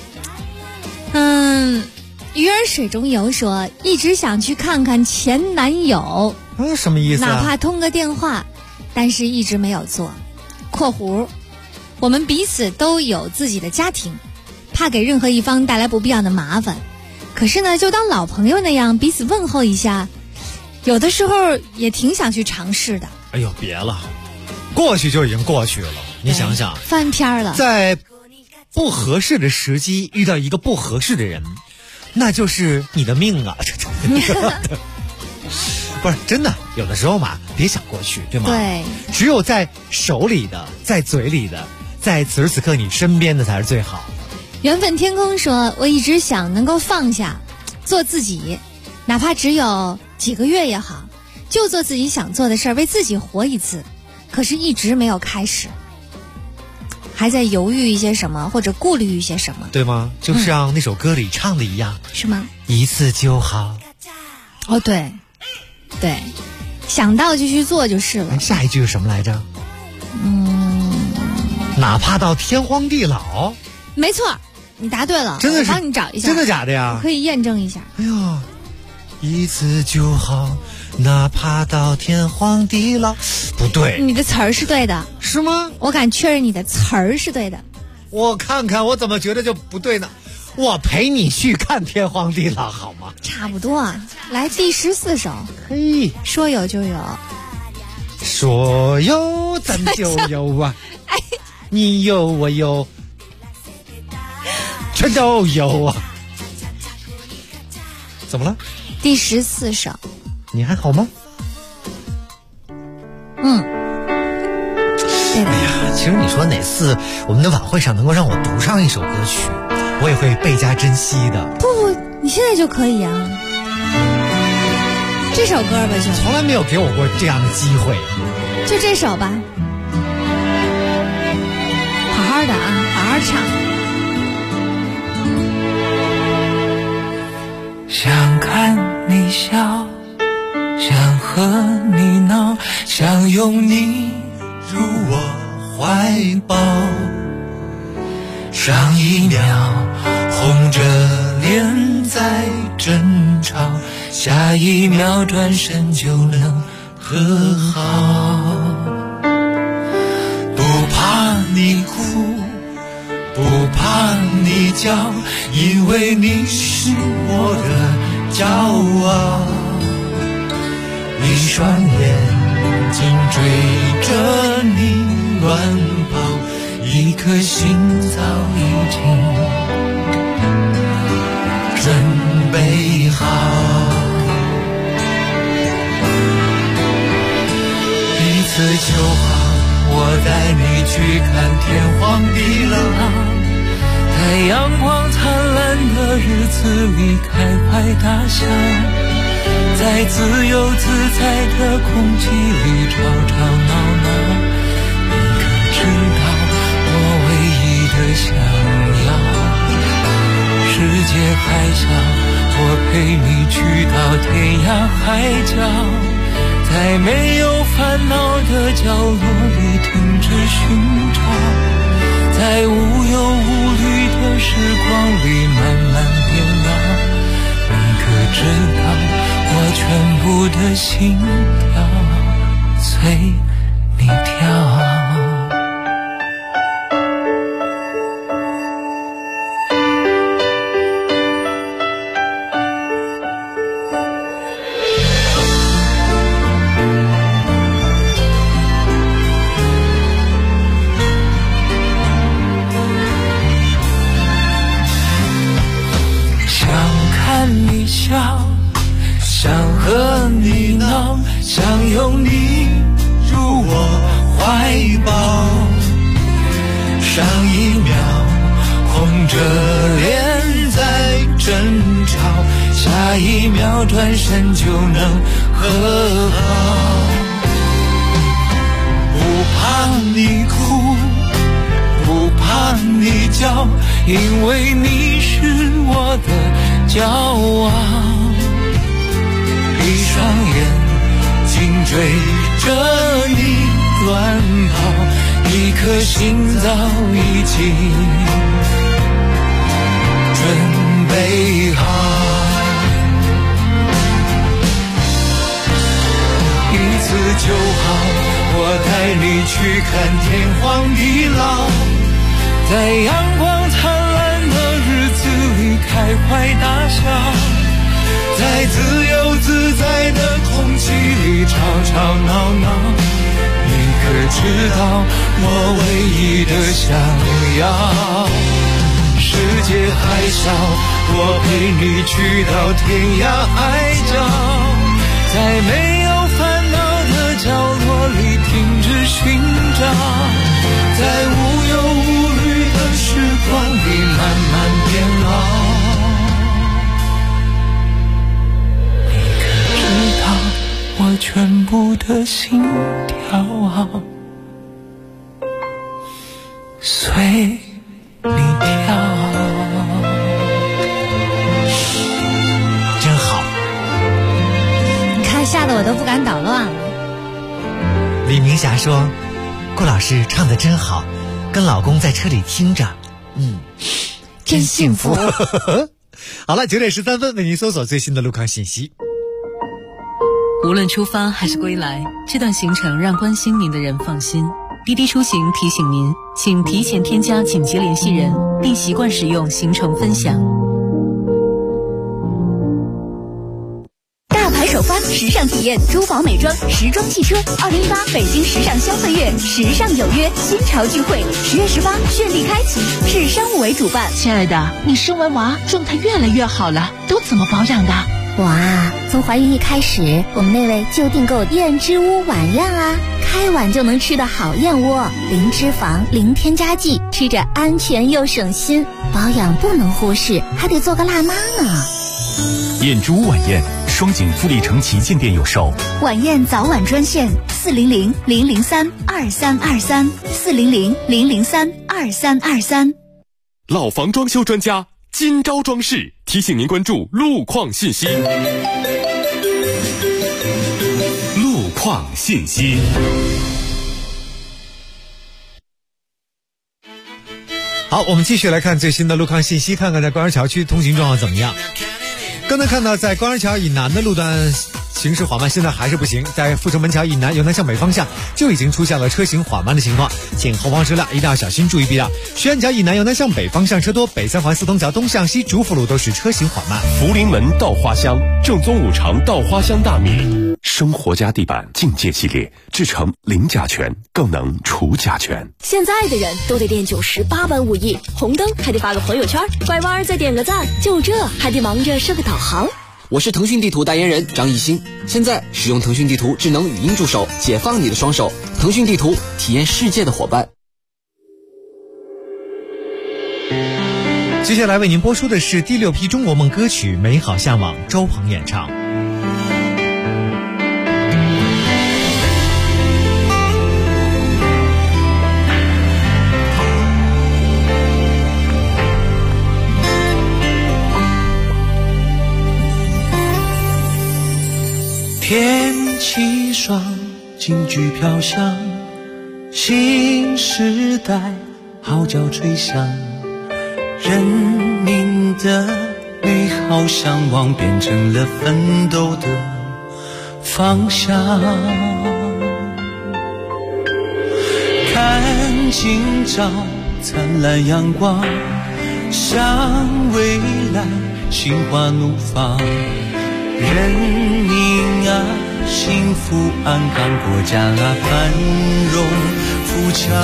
鱼儿水中游说，一直想去看看前男友。 什么意思啊？ 哪怕通个电话，但是一直没有做。括弧，我们彼此都有自己的家庭，怕给任何一方带来不必要的麻烦。可是呢，就当老朋友那样彼此问候一下，有的时候也挺想去尝试的。 哎呦，别了，过去就已经过去了。你想想， 翻篇了。 在不合适的时机遇到一个不合适的人，那就是你的命啊！不是真的，有的时候嘛，别想过去，对吗？ 对， 只有在手里的，在嘴里的，在此时此刻你身边的才是最好的。 缘分天空说，我一直想能够放下，做自己，哪怕只有几个月也好，就做自己想做的事儿，为自己活一次。可是一直没有开始，还在犹豫一些什么，或者顾虑一些什么， 对吗？就像那首歌里唱的一样， 是吗？ 一次就好。 哦，对，对，想到就去做就是了。 下一句是什么来着？哪怕到天荒地老。 没错，你答对了。 真的是？ 我帮你找一下。 真的假的呀？ 我可以验证一下。 哎呦，一次就好，哪怕到天荒地老。不对， 你的词儿是对的。 是吗？ 我敢确认你的词儿是对的。 我看看，我怎么觉得就不对呢？我陪你去看天荒地老好吗？ 差不多啊。来第14首。 嘿， 说有就有， 说有咱就有啊！ 哎， 你有我有，全都有啊！怎么了？ 第14首。 你还好吗？ 对的。 哎呀，其实你说哪次我们的晚会上能够让我读上一首歌曲，我也会倍加珍惜的。 不，你现在就可以啊。这首歌吧，就从来没有给我过这样的机会。 就这首吧，好好的啊，好好唱。 想看你笑， 想和你闹，想拥你入我怀抱。上一秒红着脸在争吵，下一秒转身就能和好。不怕你哭，不怕你叫，因为你是我的骄傲。一双眼睛追着你乱跑，一颗心早已经准备好。一次就好，我带你去看天荒地老，在阳光灿烂的日子里开怀大笑，在自由自在的空气里吵吵闹闹。你可知道我唯一的想要，世界还小，我陪你去到天涯海角，在没有烦恼的角落里停止寻找，在无忧无虑的时光里慢慢变老。你可知道我全部的心跳随你跳。想和你闹，想拥你入我怀抱。上一秒红着脸在争吵，下一秒转身就能和好。不怕你哭，不怕你叫，因为你是我的骄傲。一双眼睛追着你乱跑，一颗心早已经准备好。一次就好，我带你去看天荒地老，在阳光灿烂的日子里开怀大笑，在自由自在的空气里吵吵闹闹。你可知道我唯一的想要，世界还小，我陪你去到天涯海角，在没有烦恼的角落里停止寻找，在无忧无虑的时光里慢慢变老。我全部的心跳随你跳。 真好， 你看吓得我都不敢捣乱了。 李明霞说，顾老师唱得真好，跟老公在车里听着，真幸福。 好了，9点13分，为您搜索最新的路况信息。 无论出发还是归来，这段行程让关心您的人放心。滴滴出行提醒您，请提前添加紧急联系人，并习惯使用行程分享。 大牌首发，时尚体验，珠宝美妆，时装汽车，2018北京时尚消费月，时尚有约新潮聚会，10月18绚丽开启，市商务委主办。 亲爱的，你生完娃状态越来越好了，都怎么保养的？ 我啊，从怀孕一开始，我们那位就订购燕之屋晚宴啊，开碗就能吃的好燕窝，零脂肪，零添加剂，吃着安全又省心，保养不能忽视，还得做个辣妈呢。 燕之屋晚宴，双井富力城旗舰店有售。 晚宴早晚专线400-003-2323，400-003-2323。 老房装修专家金招装饰提醒您关注路况信息。 况信息。 好，我们继续来看最新的路况信息，看看在官儿桥区通行状况怎么样。刚才看到在官儿桥以南的路段行驶缓慢，现在还是不行。在阜成门桥以南由南向北方向就已经出现了车行缓慢的情况，请后方车辆一定要小心注意避让。徐岸桥以南由南向北方向车多，北三环四通桥东向西主辅路都是车行缓慢。 福临门稻花香正宗五常稻花香大米，生活家地板境界系列制成零甲醛，更能除甲醛。 现在的人都得练98般武艺，红灯还得发个朋友圈，拐弯再点个赞，就这还得忙着设个导航。 我是腾讯地图代言人张艺兴，现在使用腾讯地图智能语音助手，解放你的双手。腾讯地图，体验世界的伙伴。 接下来为您播出的是第6批中国梦歌曲《美好向往》，周鹏演唱。 天气爽，京剧飘香，新时代号角吹响，人民的美好向往变成了奋斗的方向。看今朝灿烂阳光，向未来心花怒放，人民啊，幸福安康，国家啊，繁荣富强。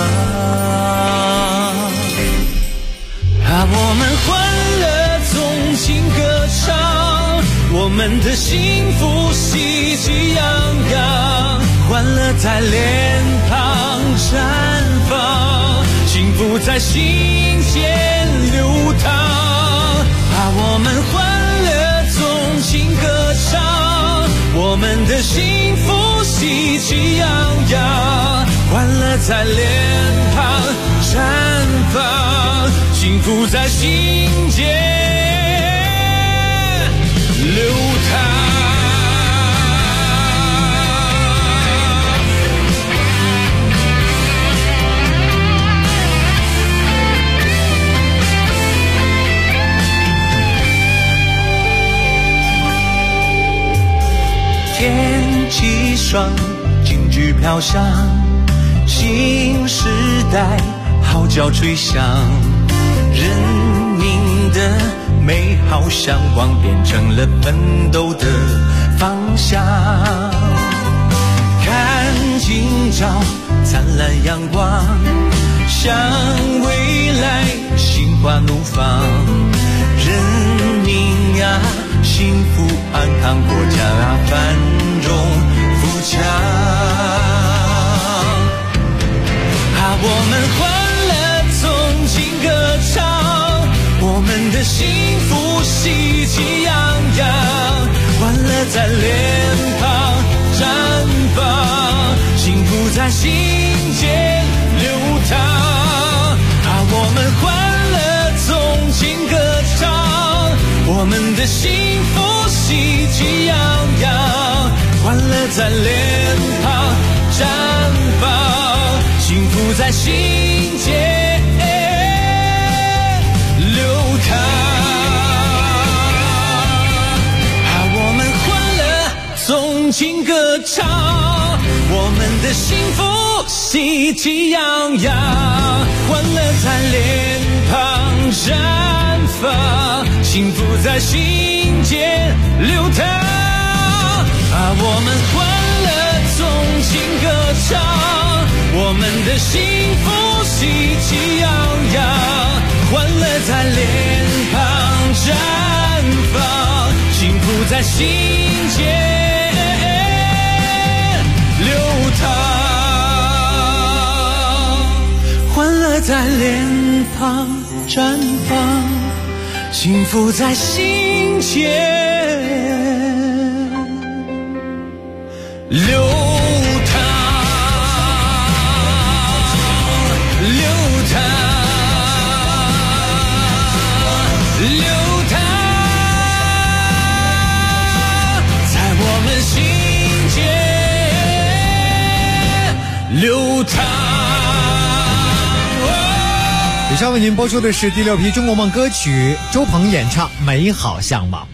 我们欢乐纵情歌唱，我们的幸福喜气洋洋，欢乐在脸庞绽放，幸福在心间流淌。我们欢乐纵情歌唱，我们的幸福喜气洋洋，欢乐在脸庞绽放，幸福在心间流淌。天气爽，京剧飘香，新时代号角吹响，人民的美好向往变成了奋斗的方向。看今朝灿烂阳光，向未来心花怒放，人民啊，幸福安康，国家啊，繁荣富强。我们欢乐纵情歌唱，我们的幸福喜气洋洋，欢乐在脸庞绽放，幸福在心间流淌。我们欢乐纵情歌唱，我们的幸福喜气洋洋，欢乐在脸庞绽放，幸福在心间流淌。我们欢乐纵情歌唱，我们的幸福喜气洋洋，欢乐在脸庞绽放，幸福在心间流淌。我们欢乐纵情歌唱，我们的幸福喜气洋洋，欢乐在脸庞绽放，幸福在心间流淌。欢乐在脸庞绽放，幸福在心间流淌，流淌，流淌，在我们心间。 上为您播出的是第6批中国梦歌曲，周鹏演唱《美好向往》。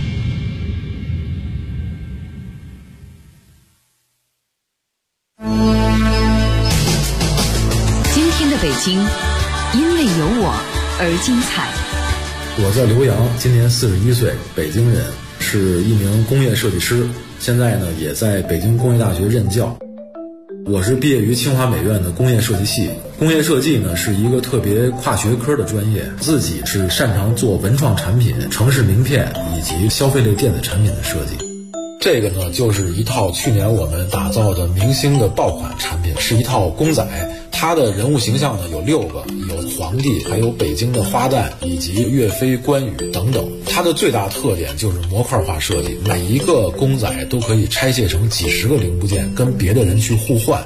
今天的北京，因为有我而精彩。 我叫刘洋，今年41岁，北京人，是一名工业设计师，现在呢也在北京工业大学任教。我是毕业于清华美院的工业设计系，工业设计呢是一个特别跨学科的专业，自己是擅长做文创产品、城市名片以及消费类电子产品的设计。这个呢就是一套去年我们打造的明星的爆款产品，是一套公仔，它的人物形象呢有6个，有皇帝，还有北京的花旦，以及岳飞、关羽等等。它的最大特点就是模块化设计，每一个公仔都可以拆卸成几十个零部件，跟别的人去互换。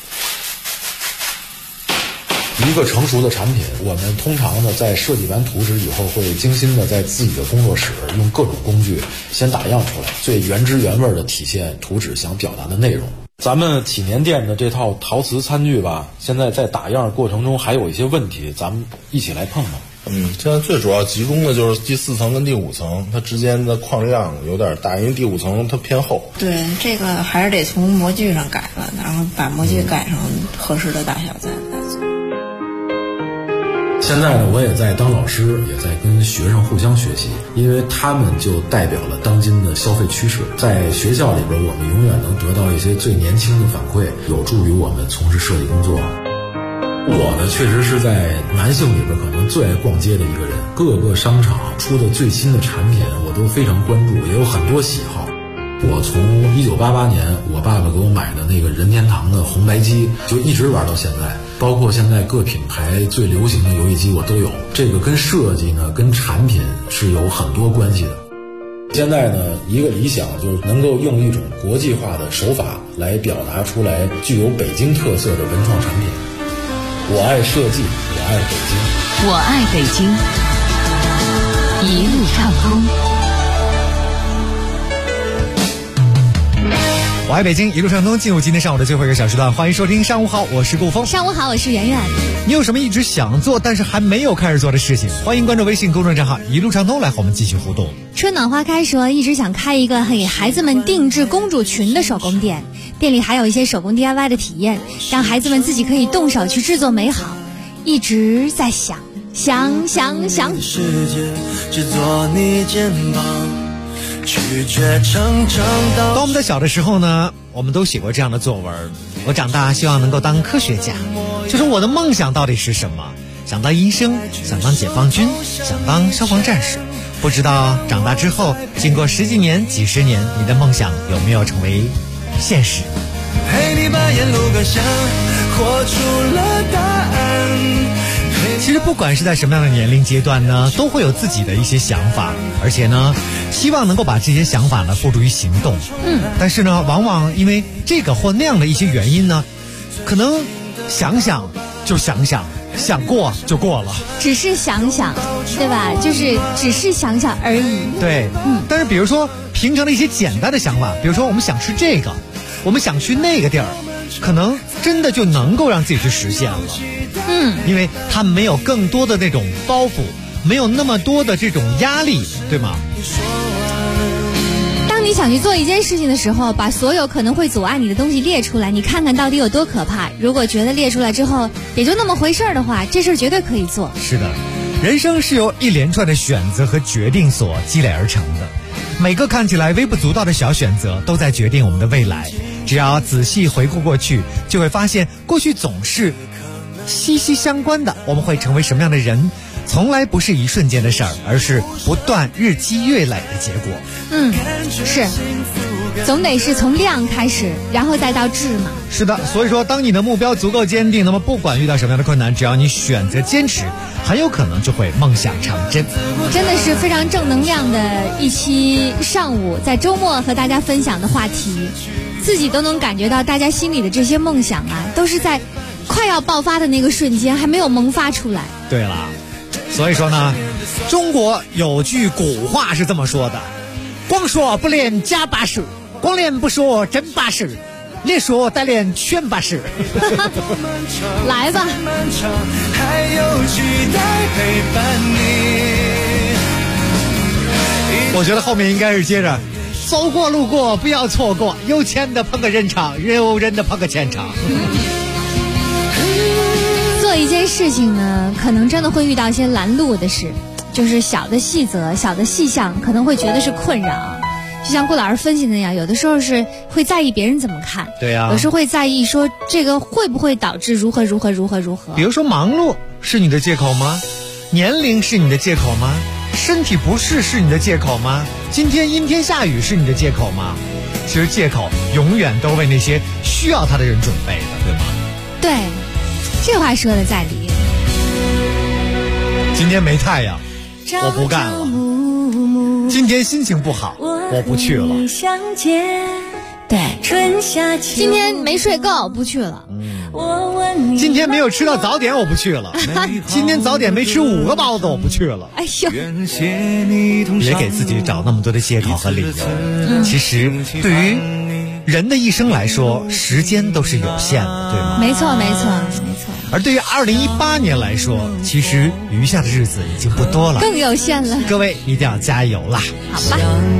一个成熟的产品，我们通常呢在设计完图纸以后，会精心的在自己的工作室用各种工具先打样出来，最原汁原味的体现图纸想表达的内容。咱们体年店的这套陶瓷餐具吧，现在在打样过程中还有一些问题，咱们一起来碰碰。 现在最主要集中的就是第4层跟第5层，它之间的框量有点大，因为第5层它偏厚。 对，这个还是得从模具上改了，然后把模具改成合适的大小再做。 现在呢，我也在当老师，也在跟学生互相学习，因为他们就代表了当今的消费趋势。在学校里边，我们永远能得到一些最年轻的反馈，有助于我们从事设计工作。我呢，确实是在男性里边可能最爱逛街的一个人，各个商场出的最新的产品我都非常关注，也有很多喜好。我从1988年我爸爸给我买的那个任天堂的红白机就一直玩到现在，包括现在各品牌最流行的游戏机我都有。这个跟设计呢跟产品是有很多关系的。现在呢，一个理想就是能够用一种国际化的手法来表达出来具有北京特色的文创产品。我爱设计，我爱北京， 我爱北京，一路畅通。 我爱北京，一路畅通。进入今天上午的最后一个小时段，欢迎收听上午好，我是顾峰。 上午好，我是圆圆。 你有什么一直想做但是还没有开始做的事情？欢迎关注微信公众账号一路畅通来和我们继续互动。 春暖花开说一直想开一个给孩子们定制公主裙的手工店，店里还有一些手工 DIY 的体验，让孩子们自己可以动手去制作美好。一直在想世界只做你肩膀， 当我们在小的时候呢，我们都写过这样的作文：我长大希望能够当科学家。就是我的梦想到底是什么？想当医生，想当解放军，想当消防战士。不知道长大之后，经过10几年、几十年，你的梦想有没有成为现实？陪你把沿路感想活出了答案。其实不管是在什么样的年龄阶段呢，都会有自己的一些想法，而且呢，希望能够把这些想法呢付诸于行动。但是呢，往往因为这个或那样的一些原因呢，可能想想就想想，想过就过了， 只是想想，对吧？就是只是想想而已。 对，但是比如说平常的一些简单的想法，比如说我们想吃这个，我们想去那个地儿，可能真的就能够让自己去实现了。因为他们没有更多的那种包袱，没有那么多的这种压力，对吗？ 当你想去做一件事情的时候，把所有可能会阻碍你的东西列出来，你看看到底有多可怕。如果觉得列出来之后也就那么回事儿的话，这事儿绝对可以做。 是的，人生是由一连串的选择和决定所积累而成的，每个看起来微不足道的小选择都在决定我们的未来。只要仔细回顾过去，就会发现过去总是息息相关的。我们会成为什么样的人，从来不是一瞬间的事儿，而是不断日积月累的结果。 是，总得是从量开始，然后再到质嘛。 是的，所以说当你的目标足够坚定，那么不管遇到什么样的困难，只要你选择坚持，很有可能就会梦想成真。 真的是非常正能量的一期上午，在周末和大家分享的话题，自己都能感觉到大家心里的这些梦想啊，都是在快要爆发的那个瞬间还没有萌发出来。 对了，所以说呢，中国有句古话是这么说的：光说不练假把式，光练不说真把式。 列说带练全巴士。 来吧。 还有期待陪伴你。 我觉得后面应该是接着走过路过不要错过，有钱的碰个人场，有人的碰个钱场。 做一件事情呢，可能真的会遇到一些拦路的事，就是小的细则、小的细项，可能会觉得是困扰。就像顾老师分析的那样，有的时候是会在意别人怎么看， 对呀， 有时候会在意说这个会不会导致如何。 比如说忙碌是你的借口吗？年龄是你的借口吗？身体不适是你的借口吗？今天阴天下雨是你的借口吗？其实借口永远都为那些需要他的人准备的，对吗？ 对，这话说的在理。 今天没太阳，我不干了。今天心情不好，我不去了。 对，今天没睡够，不去了。 今天没有吃到早点，我不去了。今天早点没吃5个包子，我不去了。 哎呦， 别给自己找那么多的借口和理由。其实对于人的一生来说，时间都是有限的，对吗？ 没错。 而对于2018年来说，其实余下的日子已经不多了， 更有限了。 各位一定要加油啦！ 好吧。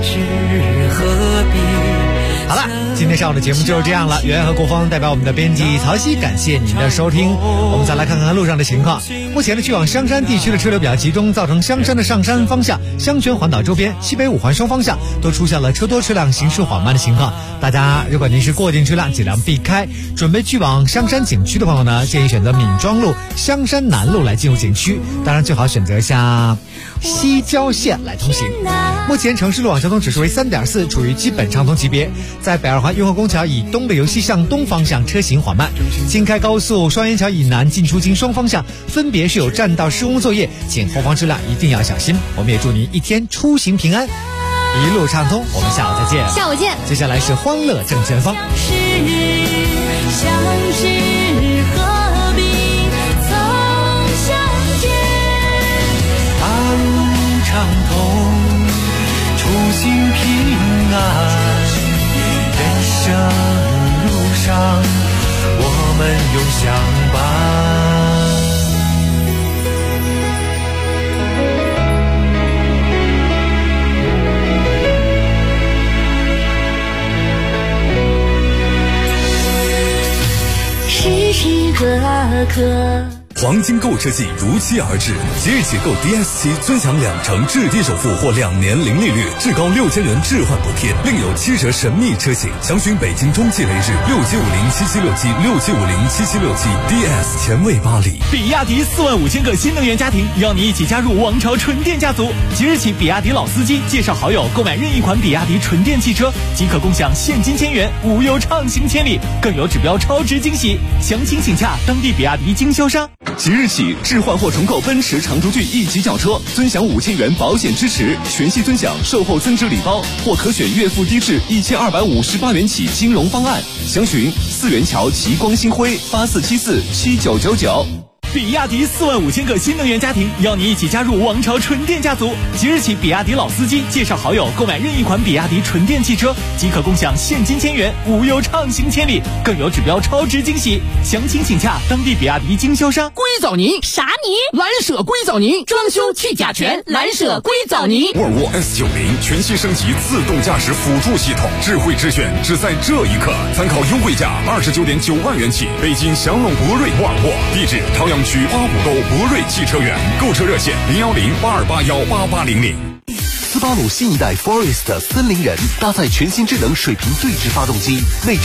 好了，今天上午的节目就是这样了。袁和国芳代表我们的编辑曹曦，感谢您的收听。我们再来看看路上的情况。目前呢，去往香山地区的车流比较集中，造成香山的上山方向、香泉环岛周边、西北5环双方向都出现了车多车辆行驶缓慢的情况。大家如果您是过境车辆，尽量避开。准备去往香山景区的朋友呢，建议选择闵庄路、香山南路来进入景区。当然，最好选择一下西郊线来通行。目前城市路网交通指数为3.4，处于基本畅通级别。在北2环雍和宫桥以东北由西向东方向车行缓慢，京开高速双元桥以南进出京双方向分别是有占道施工作业，请后方车辆一定要小心。我们也祝您一天出行平安，一路畅通。我们下午再见。 下午见。 接下来是欢乐正前方。 畅通，出行平安。人生路上，我们永相伴。 时时刻刻。 黄金购车季如期而至，即日起购 DS7尊享2成置地首付或2年零利率，至高6000元置换补贴，另有7折神秘车型。详询北京中汽雷日675077676767 DS 前卫巴黎。 比亚迪45000个新能源家庭，让你一起加入王朝纯电家族。即日起，比亚迪老司机介绍好友购买任意款比亚迪纯电汽车，即可共享现金1000元，无忧畅行千里，更有指标超值惊喜。详情请洽当地比亚迪经销商。 即日起，置换或重购奔驰长途骏1级轿车，尊享5000元保险支持，全系尊享售后增值礼包，或可选月付低至1258元起金融方案。详询4元桥齐光新辉84747999。 比亚迪45000个新能源家庭，邀你一起加入王朝纯电家族。即日起，比亚迪老司机介绍好友购买任意款比亚迪纯电汽车，即可共享现金1000元，无忧畅行千里，更有指标超值惊喜。详情请洽当地比亚迪经销商。 硅藻泥啥泥？蓝舍硅藻泥，装修去甲醛，蓝舍硅藻泥。 沃尔沃 S90全系升级自动驾驶辅助系统，智慧之选只在这一刻。参考优惠价29.9万元起，北京祥龙博瑞沃尔沃，地址朝阳区花浦沟博瑞汽车园，购车热线01082818800。 斯巴鲁新一代 Forest 森林人搭载全新智能水平对置发动机，内置